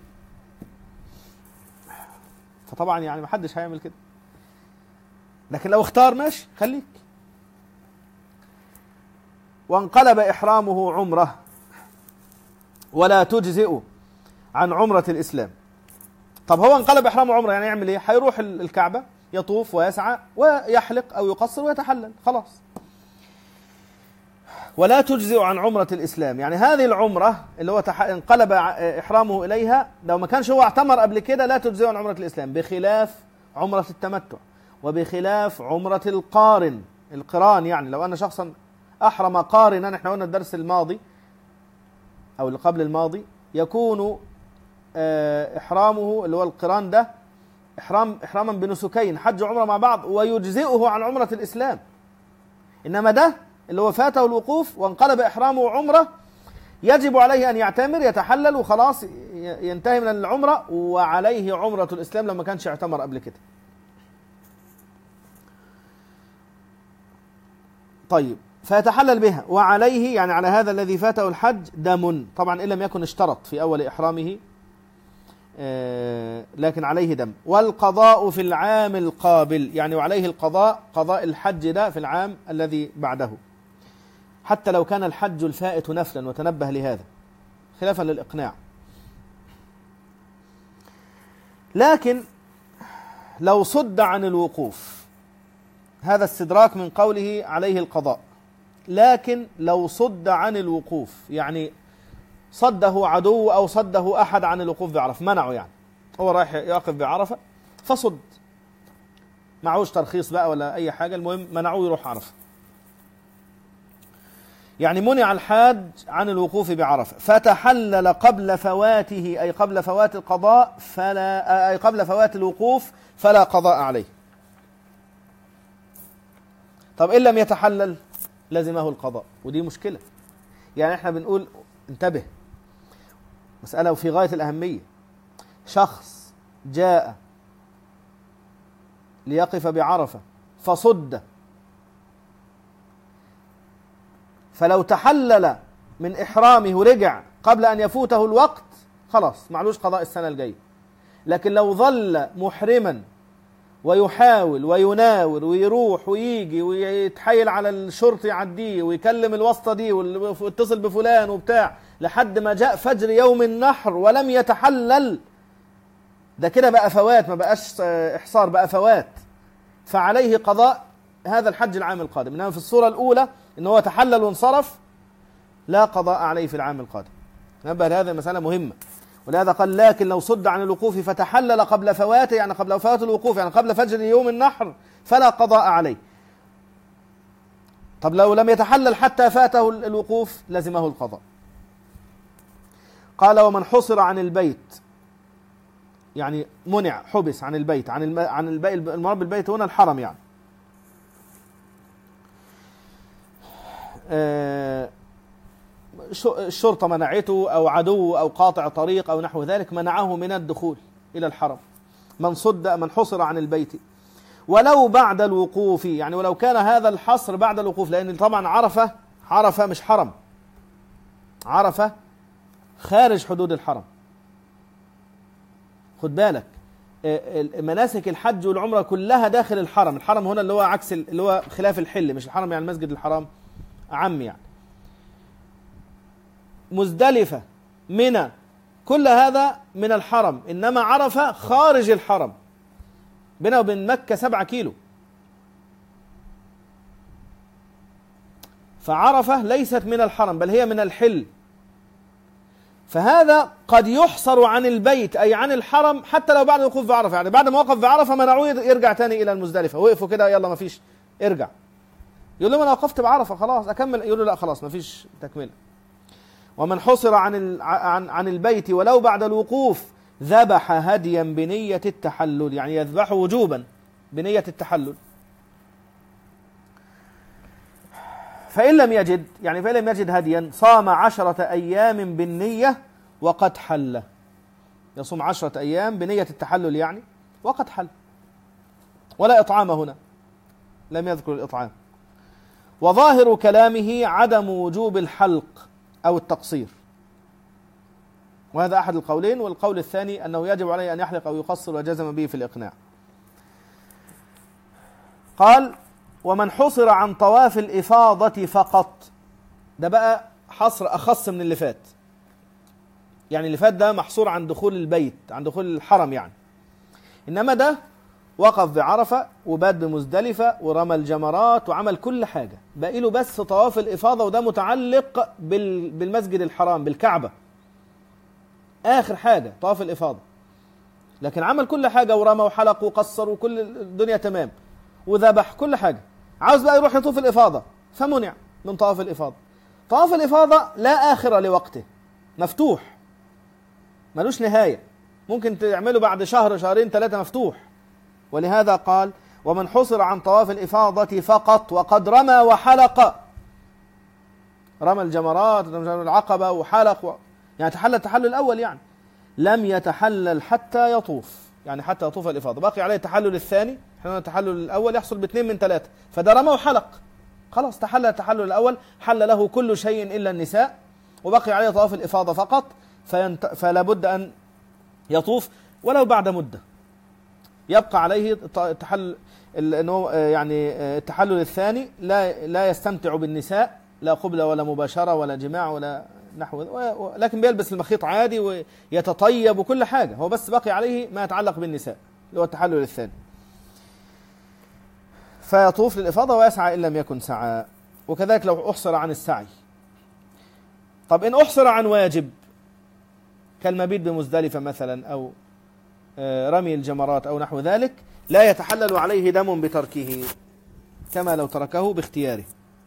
فطبعا يعني ما حدش هيعمل كده. لكن لو اختار ماشي خليك. وانقلب إحرامه عمره ولا تجزئ عن عمرة الإسلام. طب هو انقلب إحرامه عمره يعني يعمل ايه؟ هيروح الكعبة يطوف ويسعى ويحلق أو يقصر ويتحلل خلاص. ولا تجزئ عن عمرة الإسلام، يعني هذه العمرة اللي هو تح... انقلب إحرامه إليها لو ما كانش هو اعتمر قبل كده لا تجزئ عن عمرة الإسلام، بخلاف عمرة التمتع وبخلاف عمرة القارن، القران. يعني لو أن شخصا أحرم قارنا، احنا قلنا الدرس الماضي أو اللي قبل الماضي، يكون إحرامه اللي هو القران ده إحرام إحراما بنسكين، حج وعمرة مع بعض، ويجزئه عن عمرة الإسلام. إنما ده اللي هو فاته الوقوف وانقلب إحرامه عمرة، يجب عليه أن يعتمر يتحلل وخلاص ينتهي من العمرة، وعليه عمرة الإسلام لما كانش يعتمر قبل كده. طيب فيتحلل بها، وعليه يعني على هذا الذي فاته الحج دم، طبعا إن لم يكن اشترط في أول إحرامه، لكن عليه دم. والقضاء في العام القابل، يعني وعليه القضاء، قضاء الحج ده في العام الذي بعده، حتى لو كان الحج الفائت نفلا، وتنبه لهذا خلافا للإقناع. لكن لو صد عن الوقوف، هذا استدراك من قوله عليه القضاء، لكن لو صد عن الوقوف يعني صده عدو أو صده أحد عن الوقوف بعرفة، منعه، يعني هو رايح يقف بعرفة فصد، معهوش ترخيص بقى ولا أي حاجة، المهم منعوه يروح عرفة، يعني منع الحاج عن الوقوف بعرفة فتحلل قبل فواته، أي قبل فوات القضاء فلا أي قبل فوات الوقوف فلا قضاء عليه. طب إن لم يتحلل لزمه القضاء، ودي مشكلة. يعني احنا بنقول انتبه، مسألة وفي غاية الأهمية. شخص جاء ليقف بعرفة فصد، فلو تحلل من إحرامه ورجع قبل أن يفوته الوقت خلاص معلوش قضاء السنة الجاية. لكن لو ظل محرما ويحاول ويناور ويروح ويجي ويتحايل على الشرطي يعديه ويكلم الواسطة دي ويتصل بفلان وبتاع لحد ما جاء فجر يوم النحر ولم يتحلل، ده كده بقى فوات، ما بقاش إحصار، بقى فوات، فعليه قضاء هذا الحج العام القادم. إنما في الصورة الأولى إن هو تحلل وانصرف لا قضاء عليه في العام القادم. نبه هذه مسألة مهمة، ولهذا قال لكن لو صد عن الوقوف فتحلل قبل فواته، يعني قبل فوات الوقوف، يعني قبل فجر يوم النحر، فلا قضاء عليه. طب لو لم يتحلل حتى فاته الوقوف لزمه القضاء. قال ومن حصر عن البيت، يعني منع حبس عن البيت، عن الم... عن البيت، المراد بالبيت هنا الحرم يعني، آه الشرطة منعته أو عدو أو قاطع طريق أو نحو ذلك منعه من الدخول إلى الحرم. من صد من حصر عن البيت ولو بعد الوقوف، يعني ولو كان هذا الحصر بعد الوقوف، لأن طبعا عرفة عرفة مش حرم، عرفة خارج حدود الحرم. خد بالك مناسك الحج والعمرة كلها داخل الحرم. الحرم هنا اللي هو عكس اللي هو خلاف الحل، مش الحرم يعني المسجد الحرام عام يعني. مزدلفة منى كل هذا من الحرم، إنما عرفة خارج الحرم، بينه وبين مكة سبعة كيلو، فعرفة ليست من الحرم بل هي من الحل. فهذا قد يحصر عن البيت أي عن الحرم حتى لو بعد الوقوف بعرفة، يعني بعد ما وقف بعرفة منعوه يرجع تاني إلى المزدلفة، وقفوا كده يلا ما فيش ارجع، يقول له أنا وقفت بعرفة خلاص أكمل، يقول له لا خلاص ما فيش تكملة. ومن حصر عن عن عن البيت ولو بعد الوقوف ذبح هديا بنية التحلل، يعني يذبح وجوبا بنية التحلل. فإن لم يجد، يعني فإن لم يجد هديا صام عشرة أيام بالنية وقد حل، يصوم عشرة أيام بنية التحلل يعني وقد حل، ولا إطعام هنا، لم يذكر الإطعام. وظاهر كلامه عدم وجوب الحلق أو التقصير، وهذا أحد القولين، والقول الثاني أنه يجب عليه أن يحلق أو يقصر، وجزم به في الإقناع. قال ومن حصر عن طواف الإفاضة فقط، ده بقى حصر أخص من اللي فات، يعني اللي فات ده محصور عن دخول البيت، عن دخول الحرم يعني، إنما ده وقف بعرفة وبات بمزدلفة ورمى الجمرات وعمل كل حاجة، باقي له بس طواف الإفاضة، وده متعلق بالمسجد الحرام بالكعبة، آخر حاجة طواف الإفاضة، لكن عمل كل حاجة ورمى وحلق وقصر وكل الدنيا تمام وذبح كل حاجة، عاوز بقى يروح يطوف الإفاضة فمنع من طواف الإفاضة. طواف الإفاضة لا آخر لوقته، مفتوح ملوش نهاية، ممكن تعمله بعد شهر شهرين ثلاثة مفتوح. ولهذا قال ومن حصر عن طواف الإفاضة فقط وقد رمى وحلق، رمى الجمرات رمى العقبة وحلق و... يعني تحلل التحلل الأول، يعني لم يتحلل حتى يطوف، يعني حتى يطوف الإفاضة، باقي عليه التحلل الثاني. احنا التحلل الأول يحصل باثنين من ثلاثة، فده رمى وحلق خلاص تحلل التحلل الأول، حل له كل شيء إلا النساء، وبقي عليه طواف الإفاضة فقط، فينت... فلا بد أن يطوف ولو بعد مدة، يبقى عليه التحلل انه يعني التحلل الثاني لا لا يستمتع بالنساء، لا قبلة ولا مباشرة ولا جماع ولا نحو، لكن بيلبس المخيط عادي ويتطيب وكل حاجة، هو بس بقي عليه ما يتعلق بالنساء اللي هو التحلل الثاني، فيطوف للإفاضة ويسعى إن لم يكن سعى. وكذلك لو أحصر عن السعي. طب إن أحصر عن واجب كالمبيت بمزدلفة مثلا أو رمي الجمرات أو نحو ذلك، لا يتحلل عليه دم بتركه كما لو تركه باختياره.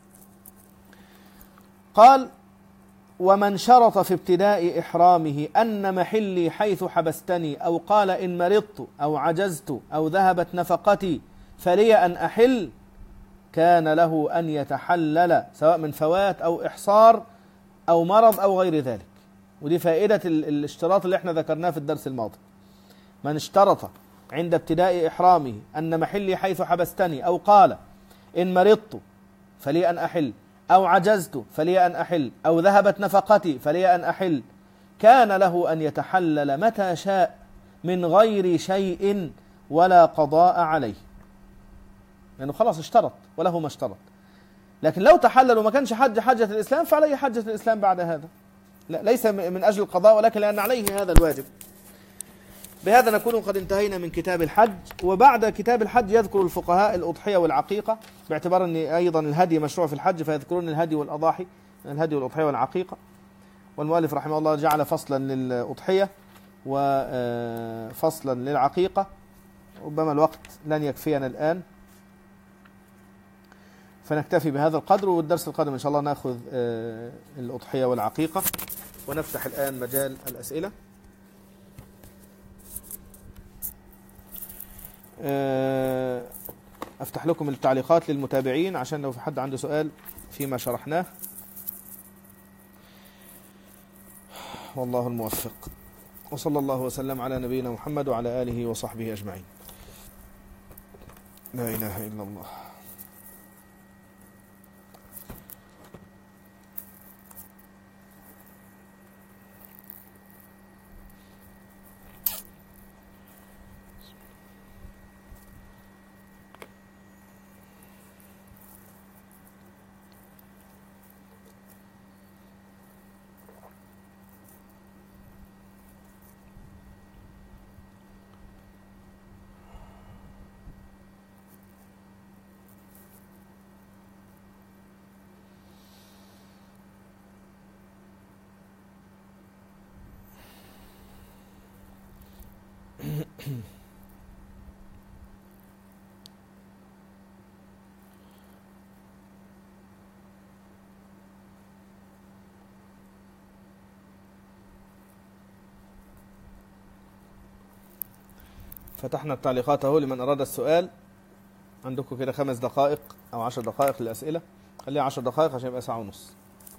قال ومن شرط في ابتداء إحرامه أن محلي حيث حبستني، أو قال إن مرضت أو عجزت أو ذهبت نفقتي فلي أن أحل، كان له أن يتحلل سواء من فوات أو إحصار أو مرض أو غير ذلك. ودي فائدة الاشتراط اللي احنا ذكرناه في الدرس الماضي. من اشترط عند ابتداء إحرامه أن محلي حيث حبستني، أو قال إن مرضت فلي أن أحل، أو عجزت فلي أن أحل، أو ذهبت نفقتي فلي أن أحل، كان له أن يتحلل متى شاء من غير شيء ولا قضاء عليه، لأنه خلاص اشترط وله ما اشترط. لكن لو تحلل وما كانش حج حجة الإسلام فعليه حجة الإسلام بعد هذا، لا ليس من أجل القضاء ولكن لأن عليه هذا الواجب. بهذا نكون قد انتهينا من كتاب الحج. وبعد كتاب الحج يذكر الفقهاء الأضحية والعقيقة، باعتبار أن أيضا الهدي مشروع في الحج فيذكرون الهدي والأضاحي، الهدي والأضحية والعقيقة. والمؤلف رحمه الله جعل فصلا للأضحية وفصلا للعقيقة، ربما الوقت لن يكفينا الآن فنكتفي بهذا القدر، والدرس القادم إن شاء الله نأخذ الأضحية والعقيقة. ونفتح الآن مجال الأسئلة. أفتح لكم التعليقات للمتابعين عشان لو في حد عنده سؤال فيما شرحناه. والله الموفق، وصلى الله وسلم على نبينا محمد وعلى آله وصحبه أجمعين. لا إله إلا الله. فتحنا التعليقات اهو لمن أراد السؤال. عندكم كده خمس دقائق أو عشر دقائق للأسئلة، خليها عشر دقائق عشان يبقى ساعة ونص.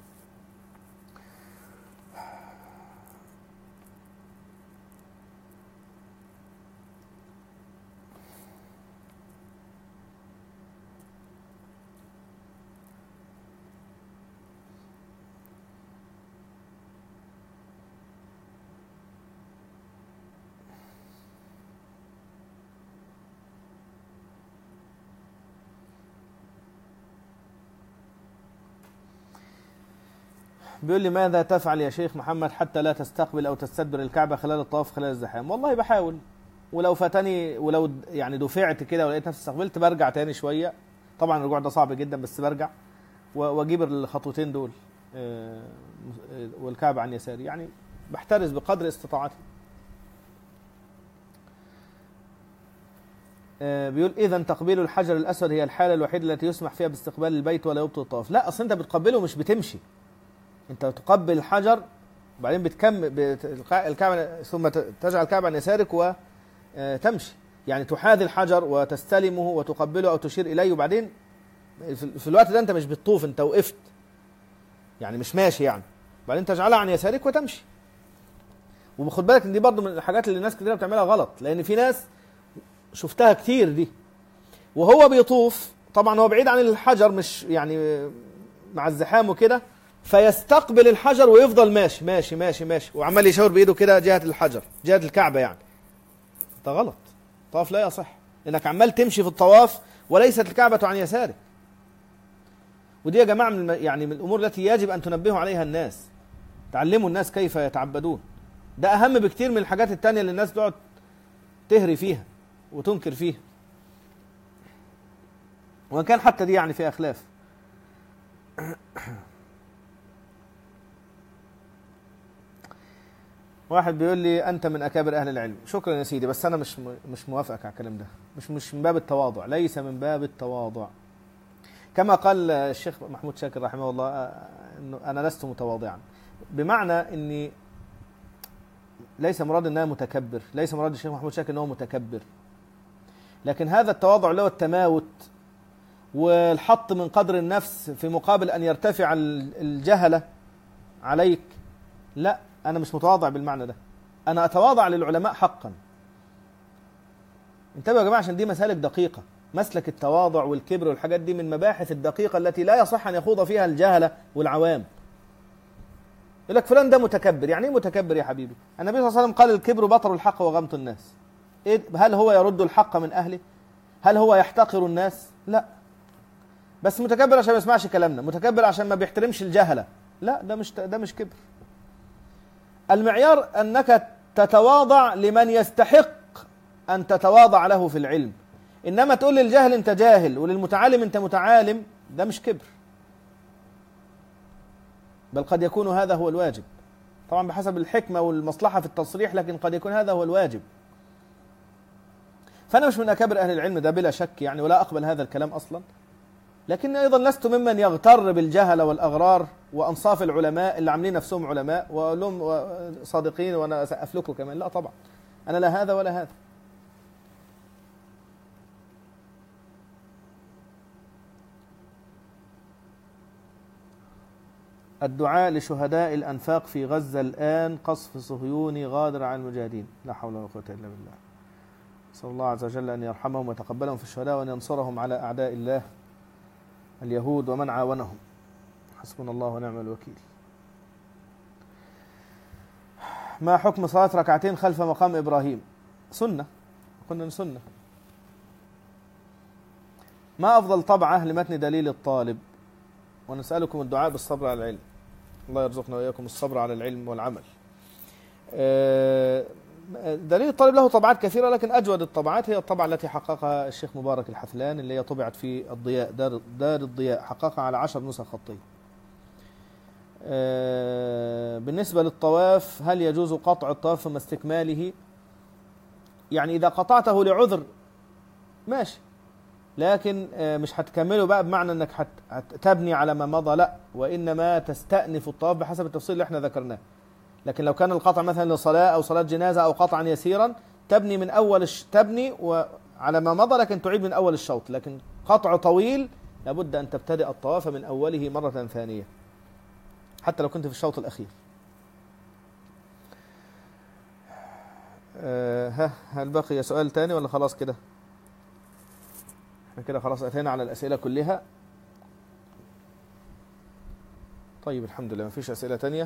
بيقول لي ماذا تفعل يا شيخ محمد حتى لا تستقبل أو تستدبر الكعبة خلال الطواف خلال الزحام؟ والله بحاول، ولو فاتني ولو يعني دفعت كده ولقيت نفسي استقبلت برجع تاني شوية. طبعا الرجوع ده صعب جدا بس برجع واجيب الخطوتين دول والكعبة عن يساري، يعني بحترز بقدر استطاعتي. بيقول إذا تقبيل الحجر الأسود هي الحالة الوحيدة التي يسمح فيها باستقبال البيت ولا يبطل الطواف؟ لا، أصل أنت بتقبله مش بتمشي، أنت تقبل الحجر وبعدين بتكمل الكعبة ثم تجعل الكعبة عن يسارك وتمشي، يعني تحاذي الحجر وتستلمه وتقبله أو تشير إليه، وبعدين في الوقت ده أنت مش بتطوف، أنت وقفت يعني مش ماشي يعني، بعدين تجعلها عن يسارك وتمشي. وبخد بالك ان دي برضو من الحاجات اللي الناس كتير بتعملها غلط، لان في ناس شفتها كتير دي وهو بيطوف طبعا هو بعيد عن الحجر مش يعني مع الزحام وكده، فيستقبل الحجر ويفضل ماشي ماشي ماشي ماشي وعمال يشاور بايده كده جهة الحجر جهة الكعبة، يعني ده غلط، الطواف لا يصح انك عمال تمشي في الطواف وليست الكعبة عن يسارك. ودي يا جماعة من يعني من الامور التي يجب ان تنبهوا عليها الناس، تعلموا الناس كيف يتعبدون، ده اهم بكتير من الحاجات التانية اللي الناس تقعد تهري فيها وتنكر فيها، وان كان حتى دي يعني فيها خلاف. واحد بيقول لي انت من اكابر اهل العلم، شكرا يا سيدي، بس انا مش مش موافقك على الكلام ده، مش مش من باب التواضع، ليس من باب التواضع. كما قال الشيخ محمود شاكر رحمه الله انه انا لست متواضعا، بمعنى اني ليس مراد انه متكبر، ليس مراد الشيخ محمود شاكر انه متكبر، لكن هذا التواضع اللي هو التماوت والحط من قدر النفس في مقابل ان يرتفع الجهلة عليك، لا انا مش متواضع بالمعنى ده، انا اتواضع للعلماء حقا، انتبهوا يا جماعة عشان دي مسالك دقيقة. مسلك التواضع والكبر والحاجات دي من مباحث الدقيقة التي لا يصح أن يخوض فيها الجهلة والعوام. يقول لك فلان ده متكبر. يعني ايه متكبر يا حبيبي؟ النبي صلى الله عليه وسلم قال الكبر بطر الحق وغمط الناس. إيه؟ هل هو يرد الحق من أهله؟ هل هو يحتقر الناس؟ لا. بس متكبر عشان ما يسمعش كلامنا، متكبر عشان ما بيحترمش الجهلة. لا، ده مش ده مش كبر. المعيار أنك تتواضع لمن يستحق أن تتواضع له في العلم. إنما تقول للجاهل أنت جاهل وللمتعالم أنت متعالم، ده مش كبر، بل قد يكون هذا هو الواجب، طبعا بحسب الحكمة والمصلحة في التصريح، لكن قد يكون هذا هو الواجب. فأنا مش من أكابر أهل العلم ده بلا شك يعني، ولا أقبل هذا الكلام أصلا، لكن أيضا لست ممن يغتر بالجهل والأغرار وأنصاف العلماء اللي عاملين نفسهم علماء وأقول لهم صادقين وأنا أسقف لكم كمان. لا طبعا، أنا لا هذا ولا هذا. الدعاء لشهداء الأنفاق في غزة الآن، قصف صهيوني غادر عن المجاهدين، لا حول ولا قوة إلا بالله. نسأل الله عز وجل أن يرحمهم ويتقبلهم في الشهداء وأن ينصرهم على أعداء الله اليهود ومن عاونهم. حسبنا الله ونعم الوكيل. ما حكم صلاة ركعتين خلف مقام إبراهيم؟ سنة، قلنا سنة. ما أفضل طبعة لمتن دليل الطالب؟ ونسألكم الدعاء بالصبر على العلم. الله يرزقنا وإياكم الصبر على العلم والعمل. دليل الطالب له طبعات كثيرة، لكن أجود الطبعات هي الطبعة التي حققها الشيخ مبارك الحفلان، اللي هي طبعت في الضياء، دار, دار الضياء، حققها على عشر نسخ خطية. بالنسبة للطواف، هل يجوز قطع الطواف ثم استكماله؟ يعني إذا قطعته لعذر ماشي، لكن مش هتكمله بقى بمعنى أنك هتبني على ما مضى، لا، وإنما تستأنف الطواف بحسب التفصيل اللي احنا ذكرناه. لكن لو كان القطع مثلا لصلاة أو صلاة جنازة أو قطعا يسيرا، تبني من أول الش... تبني وعلى ما مضى، لكن تعيد من أول الشوط. لكن قطع طويل لابد أن تبتدئ الطواف من أوله مرة ثانية، حتى لو كنت في الشوط الأخير. أه ها هل بقي سؤال تاني ولا خلاص كده؟ احنا كده خلاص أتينا على الأسئلة كلها. طيب الحمد لله، ما فيش أسئلة تانية.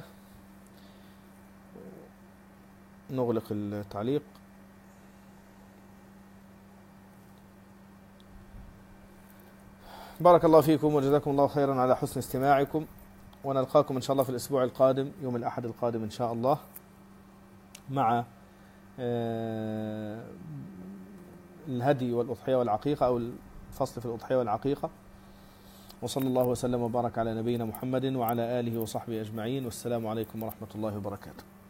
نغلق التعليق. بارك الله فيكم وجزاكم الله خيرا على حسن استماعكم، ونلقاكم إن شاء الله في الأسبوع القادم يوم الأحد القادم إن شاء الله، مع الهدي والأضحية والعقيقة، أو الفصل في الأضحية والعقيقة. وصلى الله وسلم وبارك على نبينا محمد وعلى آله وصحبه أجمعين، والسلام عليكم ورحمة الله وبركاته.